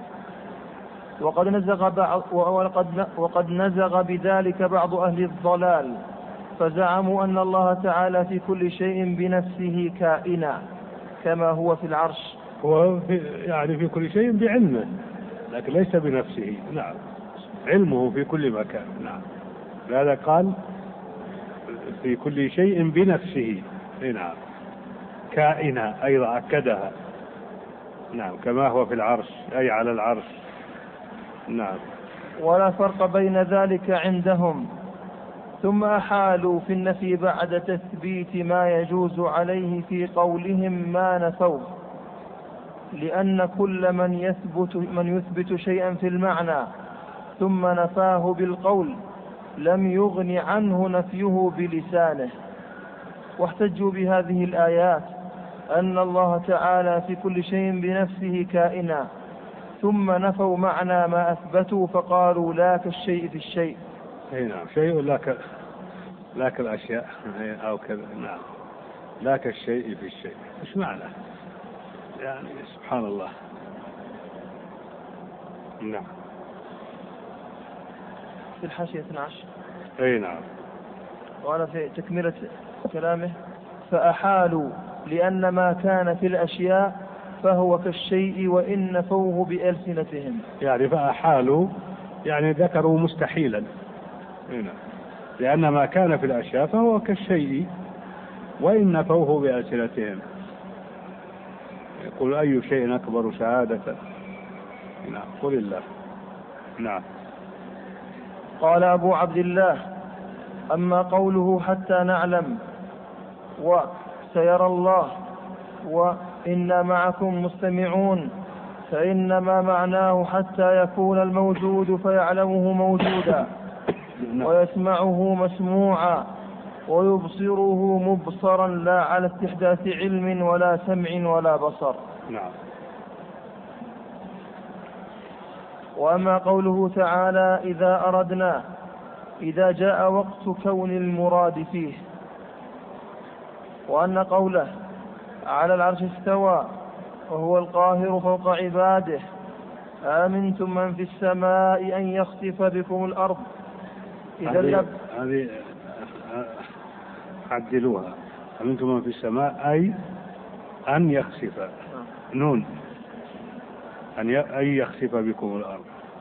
وقد نزغ بذلك بعض أهل الضلال فزعموا أن الله تعالى في كل شيء بنفسه كائنا كما هو في العرش. هو يعني في كل شيء بعلمه لكن ليس بنفسه. نعم، علمه في كل مكان. نعم، لهذا قال في كل شيء بنفسه. نعم، كائنا أيضا أكدها. نعم، كما هو في العرش أي على العرش. نعم. ولا فرق بين ذلك عندهم. ثم أحالوا في النفي بعد تثبيت ما يجوز عليه في قولهم ما نفوه، لأن كل من يثبت شيئا في المعنى ثم نفاه بالقول لم يغن عنه نفيه بلسانه. واحتجوا بهذه الآيات أن الله تعالى في كل شيء بنفسه كائنا، ثم نفوا معنى ما أثبتوا فقالوا لا كالشيء في الشيء. نعم، شيء لا كالأشياء أو كذا. نعم، لا كالشيء في الشيء. إيش معنى؟ يعني سبحان الله. نعم. في الحاشية 12. نعم. وأنا في تكملة كلامه فأحالوا لأن ما كان في الأشياء فهو كالشيء وإن نفوه بألسنتهم. يعني فأحالوا يعني ذكروا مستحيلا. لأن ما كان في الأشياء فهو كالشيء وإن نفوه بألسنتهم. يقول أي شيء أكبر شهادة؟ نعم، قل الله. نعم. قال أبو عبد الله: أما قوله حتى نعلم وسيرى الله وإنا معكم مستمعون فإنما معناه حتى يكون الموجود فيعلمه موجودا ويسمعه مسموعا ويبصره مبصرا لا على استحداث علم ولا سمع ولا بصر. نعم. وأما قوله تعالى إذا جاء وقت كون المراد فيه، وأن قوله على العرش استوى وهو القاهر فوق عباده آمنتم من في السماء أن يخسف بكم الأرض. هذه عدلوها. أمنتم من في السماء أي أن يخسف. نون أن يخسف بكم الأرض.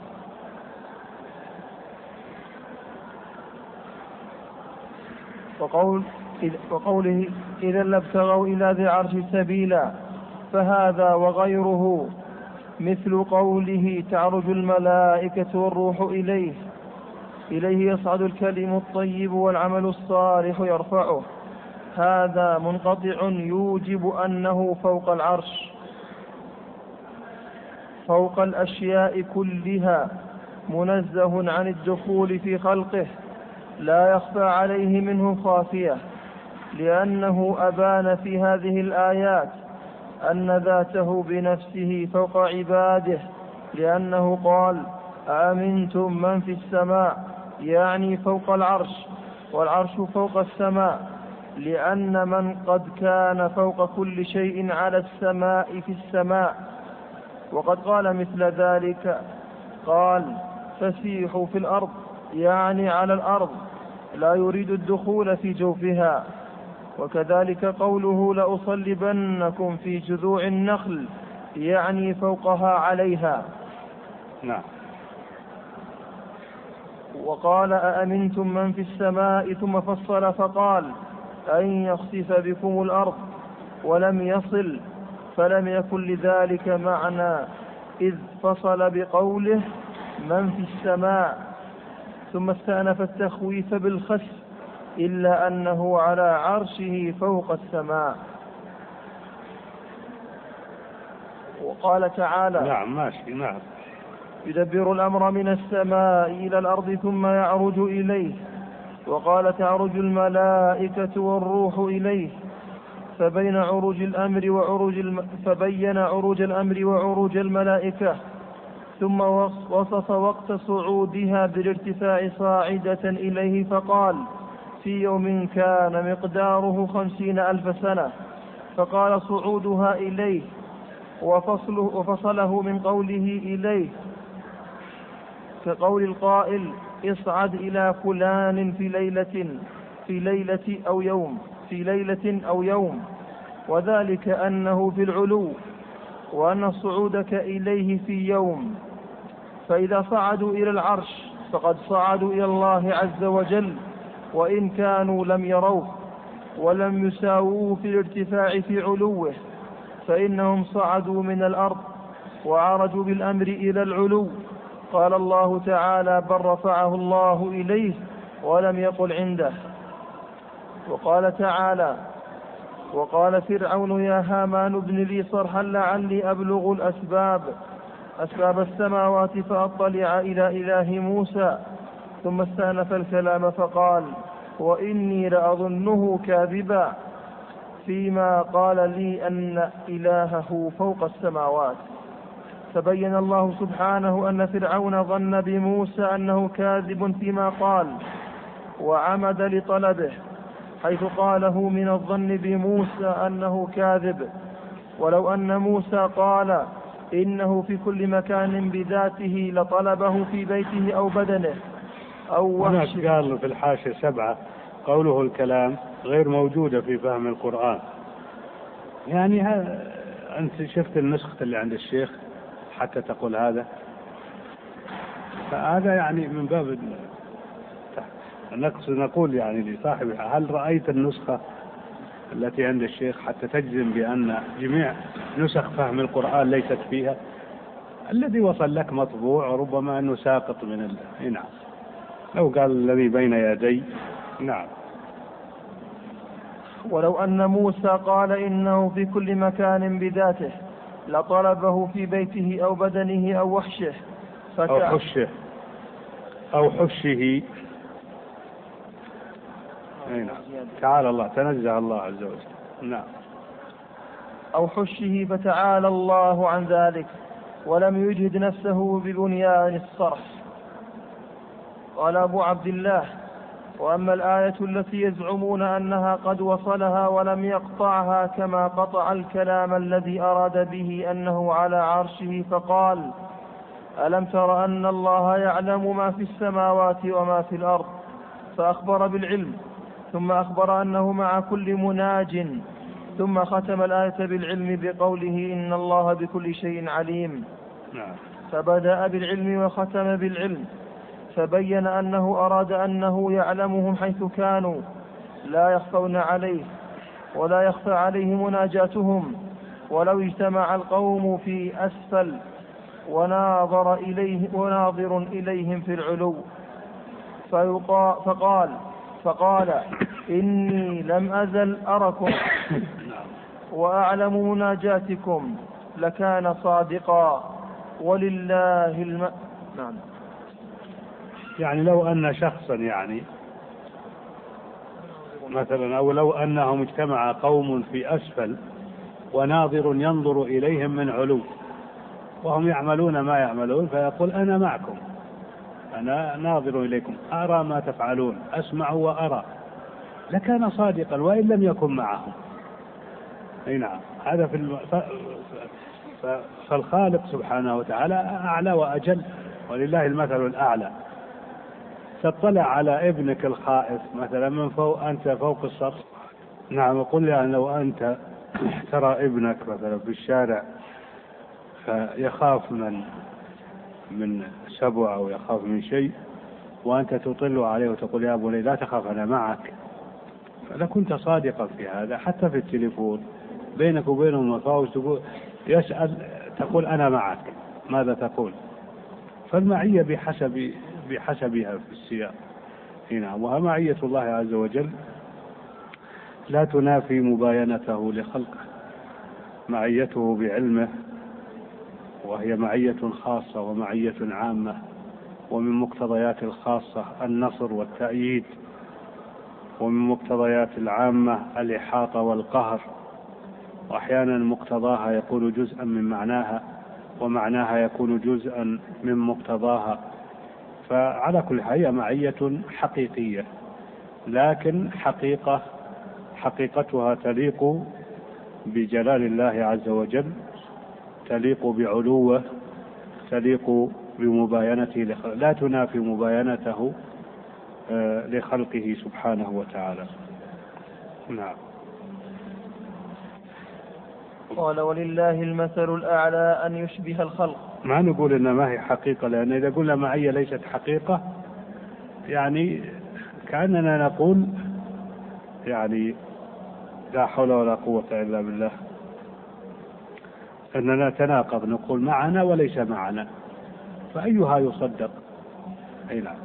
وقوله إذا لابتغوا إلى ذي العرش سبيلا، فهذا وغيره مثل قوله تعرج الملائكة والروح إليه يصعد الكلم الطيب والعمل الصالح يرفعه. هذا منقطع يوجب أنه فوق العرش فوق الأشياء كلها منزه عن الدخول في خلقه لا يخفى عليه منه خافية، لأنه أبان في هذه الآيات أن ذاته بنفسه فوق عباده، لأنه قال آمنتم من في السماء يعني فوق العرش، والعرش فوق السماء، لأن من قد كان فوق كل شيء على السماء في السماء. وقد قال مثل ذلك قال فسيحوا في الأرض يعني على الأرض لا يريد الدخول في جوفها. وكذلك قوله لأصلبنكم في جذوع النخل يعني فوقها عليها. نعم. وقال أأمنتم من في السماء ثم فصل فقال أن يخسف بكم الأرض ولم يصل، فلم يكن لذلك معنى إذ فصل بقوله من في السماء ثم استأنف التخويف بالخسف، إلا أنه على عرشه فوق السماء. وقال تعالى نعم ماشي. نعم. يدبر الأمر من السماء إلى الأرض ثم يعرج إليه. وقال تعرج الملائكة والروح إليه، فبين عروج الأمر وعروج الملائكة، ثم وصف وقت صعودها بالارتفاع صاعدة إليه فقال: في يوم كان مقداره 50,000 سنة. فقال: صعودها إليه وفصله من قوله إليه كقول القائل: اصعد إلى فلان في ليلة أو يوم، وذلك أنه في العلو، وأن صعودك إليه في يوم. فإذا صعدوا إلى العرش فقد صعدوا إلى الله عز وجل، وإن كانوا لم يروه ولم يساووه في الارتفاع في علوه، فإنهم صعدوا من الأرض وعرجوا بالأمر إلى العلو. قال الله تعالى: بل رفعه الله إليه ولم يقل عنده. وقال تعالى: وقال فرعون يا هامان ابن لي صرحا لعلي أبلغ أسباب السماوات فأطلع إلى إله موسى. ثم استأنف الكلام فقال: وإني لأظنه كاذبا فيما قال لي أن إلهه فوق السماوات. فبين الله سبحانه أن فرعون ظن بموسى أنه كاذب فيما قال، وعمد لطلبه، حيث قاله من الظن بموسى أنه كاذب. ولو أن موسى قال إنه في كل مكان بذاته لطلبه في بيته أو بدنه أو وحشه. هناك قال في الحاشية 7 قوله الكلام غير موجودة في فهم القرآن. يعني أنت شفت النسخة اللي عند الشيخ حتى تقول هذا؟ فهذا يعني من باب نقول يعني لصاحبها: هل رأيت النسخة التي عند الشيخ حتى تجزم بأن جميع نسخ فهم القرآن ليست فيها؟ الذي وصل لك مطبوع ربما أنه ساقط من نعم. لو قال الذي بين يدي نعم. ولو أن موسى قال إنه في كل مكان بذاته لطلبه في بيته أو بدنه أو وحشه أو حشه. نعم. تعالى الله، تنزه الله عز وجل. نعم. أو حشه، فتعالى الله عن ذلك، ولم يجهد نفسه ببنيان الصرح. قال أبو عبد الله: وأما الآية التي يزعمون أنها قد وصلها ولم يقطعها كما قطع الكلام الذي أراد به أنه على عرشه، فقال: ألم تر أن الله يعلم ما في السماوات وما في الأرض، فأخبر بالعلم، ثم أخبر أنه مع كل مناج، ثم ختم الآية بالعلم بقوله: إن الله بكل شيء عليم. فبدأ بالعلم وختم بالعلم، فبين أنه أراد أنه يعلمهم حيث كانوا لا يخفون عليه ولا يخفى عليه مناجاتهم، ولو اجتمع القوم في أسفل وناظر إليهم في العلو. فقال: إني لم أزل أركم وأعلم مناجاتكم، لكان صادقا ولله نعم. يعني لو أن شخصا يعني مثلا، أو لو أنهم اجتمع قوم في أسفل وناظر ينظر إليهم من علو وهم يعملون ما يعملون، فيقول: أنا معكم، أنا ناظر إليكم، أرى ما تفعلون، أسمع وأرى، لكان صادقا وإن لم يكن معهم. أي نعم. هذا فالخالق سبحانه وتعالى أعلى وأجل، ولله المثل الأعلى. تطلع على ابنك الخائف مثلا من فوق، أنت فوق السطح، نعم، قل يعني لو أنت ترى ابنك مثلا في الشارع فيخاف من سبع أو يخاف من شيء، وأنت تطل عليه وتقول: يا بني لا تخاف أنا معك، فلكنت صادقا في هذا. حتى في التليفون بينك وبينه مفاوز، تقول أنا معك، ماذا تقول؟ فالمعية بحسبها في السياق. هنا ومعية الله عز وجل لا تنافي مباينته لخلقه، معيته بعلمه، وهي معية خاصة ومعية عامة، ومن مقتضيات الخاصة النصر والتأييد، ومن مقتضيات العامة الإحاطة والقهر وأحيانا مقتضاها يكون جزءا من معناها، ومعناها يكون جزءا من مقتضاها. فعلى كل حال هي معية حقيقية، لكن حقيقتها تليق بجلال الله عز وجل، تليق بعلوه، تليق بمباينته لا تنافي مباينته لخلقه سبحانه وتعالى. نعم. قال ولله المثل الأعلى أن يشبه الخلق. ما نقول إن ما هي حقيقة، لأن إذا قلنا معية ليست حقيقة يعني كأننا نقول يعني لا حول ولا قوة إلا بالله، أننا نتناقض، نقول معنا وليس معنا، فأيها يصدق؟ أي نعم.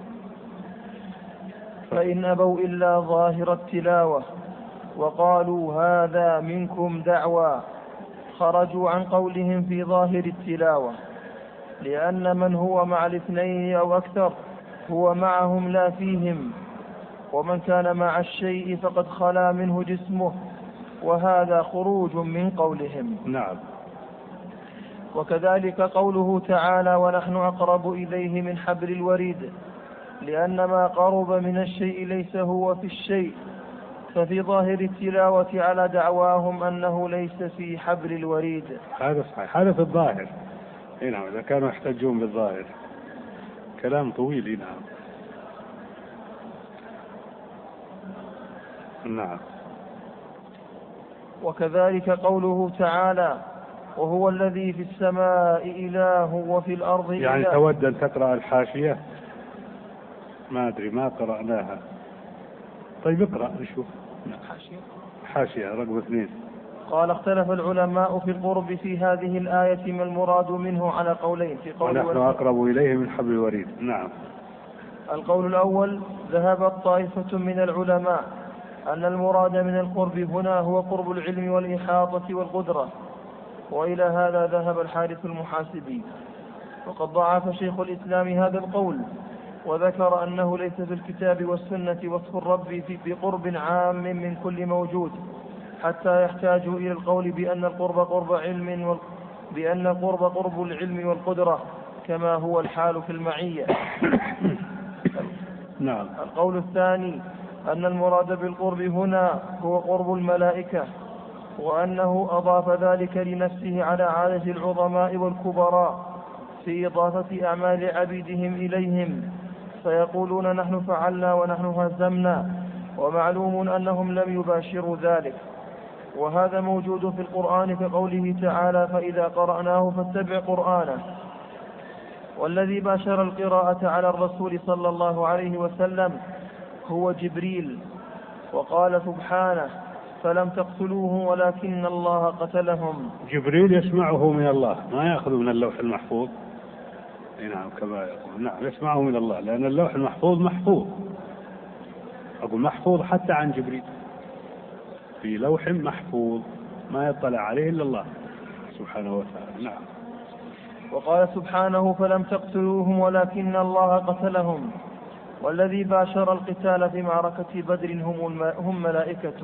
فإن أبوا إلا ظاهر التلاوة وقالوا هذا منكم دعوى خرجوا عن قولهم في ظاهر التلاوة، لأن من هو مع الاثنين أو أكثر هو معهم لا فيهم، ومن كان مع الشيء فقد خلا منه جسمه، وهذا خروج من قولهم. نعم. وكذلك قوله تعالى ونحن أقرب إليه من حبل الوريد، لأن ما قرب من الشيء ليس هو في الشيء، ففي ظاهر التلاوة على دعواهم أنه ليس في حبل الوريد. هذا صحيح، هذا في الظاهر. نعم، إذا كانوا يحتجون بالظاهر كلام طويل. نعم. وكذلك قوله تعالى وهو الذي في السماء إله وفي الأرض إله. يعني تود أن تقرأ الحاشية؟ ما أدري، ما قرأناها. طيب اقرأ نشوف. حاشية رقم 2. قال اختلف العلماء في القرب في هذه الآية ما المراد منه على قولين في قول ونحن أقرب إليه من حبل الوريد. نعم. القول الأول ذهبت طائفة من العلماء أن المراد من القرب هنا هو قرب العلم والإحاطة والقدرة، وإلى هذا ذهب الحارث المحاسبي، وقد ضعف شيخ الإسلام هذا القول وذكر أنه ليس في الكتاب والسنة وصف الرب بقرب عام من كل موجود، حتى يحتاجوا إلى القول بأن القرب قرب العلم والقدرة كما هو الحال في المعية. نعم. القول الثاني أن المراد بالقرب هنا هو قرب الملائكة، وأنه أضاف ذلك لنفسه على عادة العظماء والكبراء في إضافة أعمال عبيدهم إليهم، فيقولون نحن فعلنا ونحن هزمنا، ومعلوم أنهم لم يباشروا ذلك. وهذا موجود في القرآن كقوله تعالى فإذا قرأناه فاتبع قرآنه. والذي باشر القراءة على الرسول صلى الله عليه وسلم هو جبريل، وقال سبحانه فلم تقتلوه ولكن الله قتلهم. جبريل يسمعه من الله، ما يأخذ من اللوح المحفوظ. نعم كما يقول. نعم يسمعه من الله، لأن اللوح المحفوظ محفوظ، أقول محفوظ حتى عن جبريل، في لوح محفوظ ما يطلع عليه إلا الله سبحانه وتعالى. نعم. وقال سبحانه فلم تقتلوهم ولكن الله قتلهم. والذي باشر القتال في معركة بدر هم ملائكته.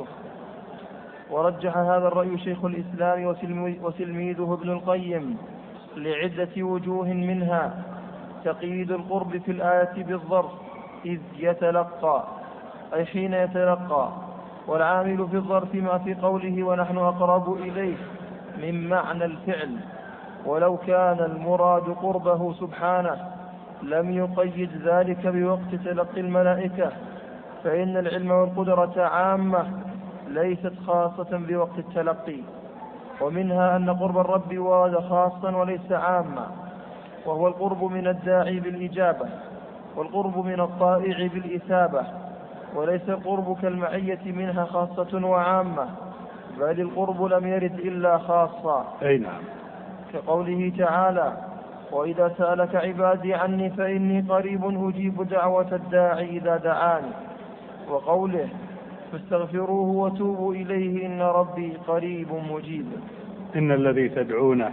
ورجح هذا الرأي شيخ الإسلام وتلميذه ابن القيم لعدة وجوه، منها تقييد القرب في الآية بالظرف إذ يتلقى، أي حين يتلقى، والعامل في الظرف ما في قوله ونحن أقرب إليه من معنى الفعل، ولو كان المراد قربه سبحانه لم يقيد ذلك بوقت تلقي الملائكة، فإن العلم والقدرة عامة ليست خاصة بوقت التلقي. ومنها أن قرب الرب ورد خاصا وليس عاما، وهو القرب من الداعي بالإجابة، والقرب من الطائع بالإثابة، وليس القرب كالمعية منها خاصة وعامة، بل القرب لم يرد إلا خاصا. أي نعم. كقوله تعالى وإذا سألك عبادي عني فإني قريب أجيب دعوة الداعي إذا دعاني، وقوله فاستغفروه وتوبوا إليه إن ربي قريب مجيب. إن الذي تدعونه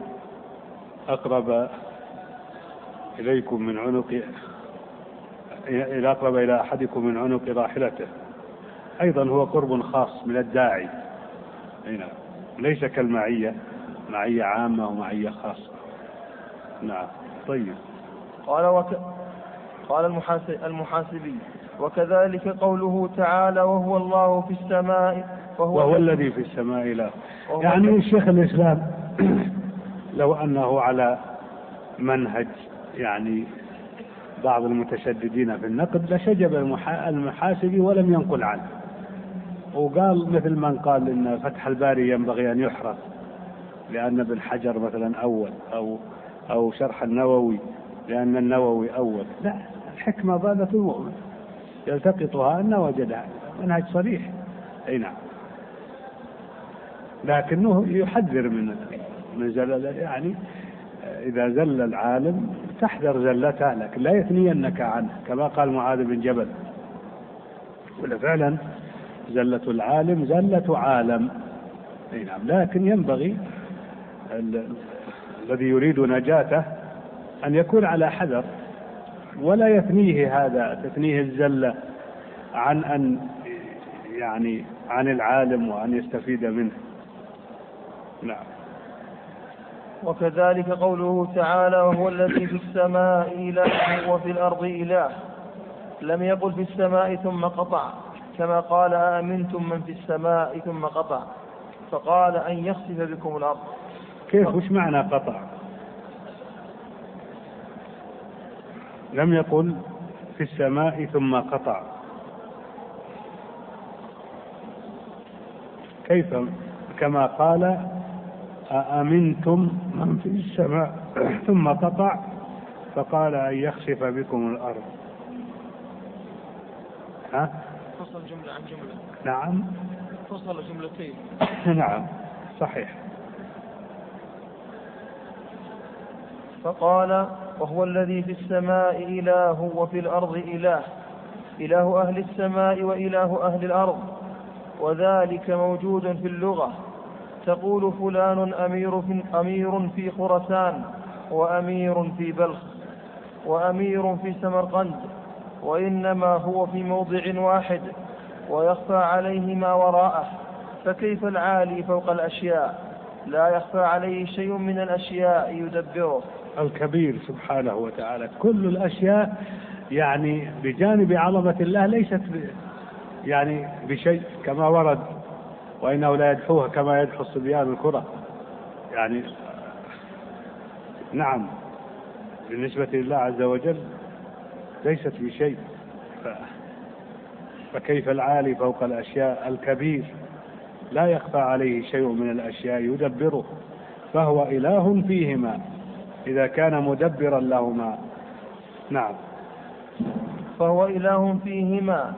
أقرب إليكم من عنق، إلى أقرب إلى أحدكم من عنق راحلته، أيضا هو قرب خاص من الداعي. نعم. ليس كالمعية، معية عامة ومعية خاصة. نعم. طيب. قال المحاسبي: وكذلك قوله تعالى: وهو الله في السماء وهو الذي في السماء لا. يعني الشيخ الإسلام لو أنه على منهج يعني بعض المتشددين في النقد لشجب المحاسبي ولم ينقل عنه، وقال مثل من قال إن فتح الباري ينبغي أن يحرف لأن ابن حجر مثلا أول، أو شرح النووي لأن النووي أول. لا، الحكمة بادة المؤمن يلتقطها أن وجدها، منهج صريح. أي نعم. لكنه يحذر من زلل، يعني إذا زل العالم تحذر زلته، لكن لا يثنينك عنه، كما قال معاذ بن جبل. فعلا زلة العالم زلة عالم. أي نعم. لكن ينبغي الذي يريد نجاته أن يكون على حذر، ولا يثنيه هذا تثنيه الزلة عن العالم وأن يستفيد منه. نعم. وكذلك قوله تعالى: وهو الذي في السماء إله وفي الأرض إله، لم يقل في السماء ثم قطع كما قال: أأمنتم من في السماء ثم قطع، فقال: أن يخسف بكم الأرض. كيف؟ وش معنى قطع؟ لم يقل في السماء ثم قطع، كيف؟ كما قال: أأمنتم من في السماء ثم قطع فقال أن يخسف بكم الأرض. فصل جملة عن جملة. نعم. فصل جملتين. نعم صحيح. فقال: وهو الذي في السماء إله وفي الأرض إله، إله أهل السماء وإله أهل الأرض، وذلك موجود في اللغة. تقول فلان أمير في خراسان، وأمير في بلخ، وأمير في سمرقند، وإنما هو في موضع واحد ويخفى عليه ما وراءه. فكيف العالي فوق الأشياء لا يخفى عليه شيء من الأشياء يدبره؟ الكبير سبحانه وتعالى. كل الأشياء يعني بجانب عظمة الله ليست يعني بشيء، كما ورد: وإنه لا يدحوها كما يدحو الصبيان الكرة. يعني نعم، بالنسبة لله عز وجل ليست بشيء. فكيف العالي فوق الأشياء الكبير لا يخفى عليه شيء من الأشياء يدبره، فهو إله فيهما إذا كان مدبرا لهما. نعم. فهو إله فيهما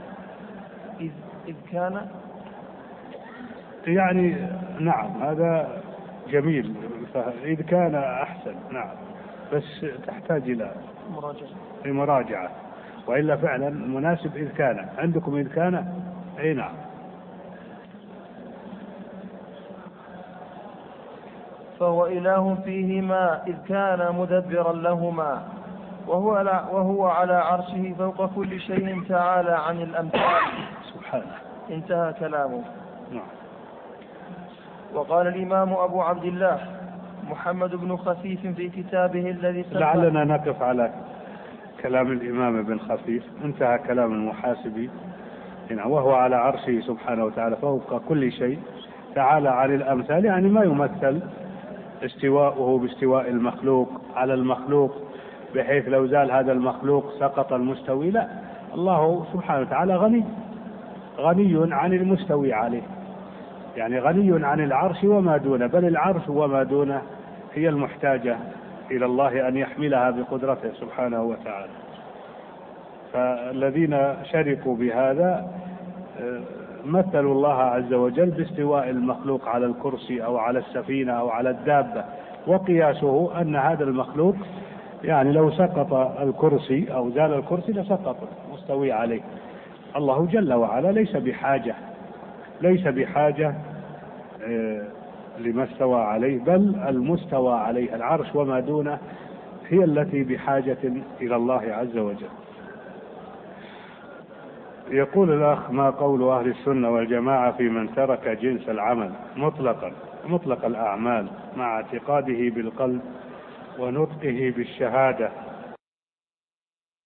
إذ كان، يعني نعم هذا جميل، إذ كان أحسن. نعم، بس تحتاج إلى مراجعة، وإلا فعلا مناسب إذ كان. عندكم إذ كان؟ أي نعم. فهو إله فيهما إذ كان مدبرا لهما، وهو على عرشه فوق كل شيء تعالى عن الأمثال. سبحانه. انتهى كلامه. نعم. وقال الإمام أبو عبد الله محمد بن خفيف في كتابه الذي لعلنا نقف على كلام الإمام ابن خفيف. انتهى كلام المحاسبي. وهو على عرشه سبحانه وتعالى فوق كل شيء تعالى عن الأمثال، يعني ما يمثل استواءه باستواء المخلوق على المخلوق بحيث لو زال هذا المخلوق سقط المستوي. لا، الله سبحانه وتعالى غني عن المستوي عليه، يعني غني عن العرش وما دونه، بل العرش وما دونه هي المحتاجة إلى الله أن يحملها بقدرته سبحانه وتعالى. فالذين شركوا بهذا مثلوا الله عز وجل باستواء المخلوق على الكرسي أو على السفينة أو على الدابة، وقياسه أن هذا المخلوق يعني لو سقط الكرسي أو زال الكرسي لسقط مستوي عليه. الله جل وعلا ليس بحاجة لما استوى عليه، بل المستوى عليه العرش وما دونه هي التي بحاجة إلى الله عز وجل. يقول الأخ: ما قول أهل السنة والجماعة في من ترك جنس العمل مطلق الأعمال مع اعتقاده بالقلب ونطقه بالشهادة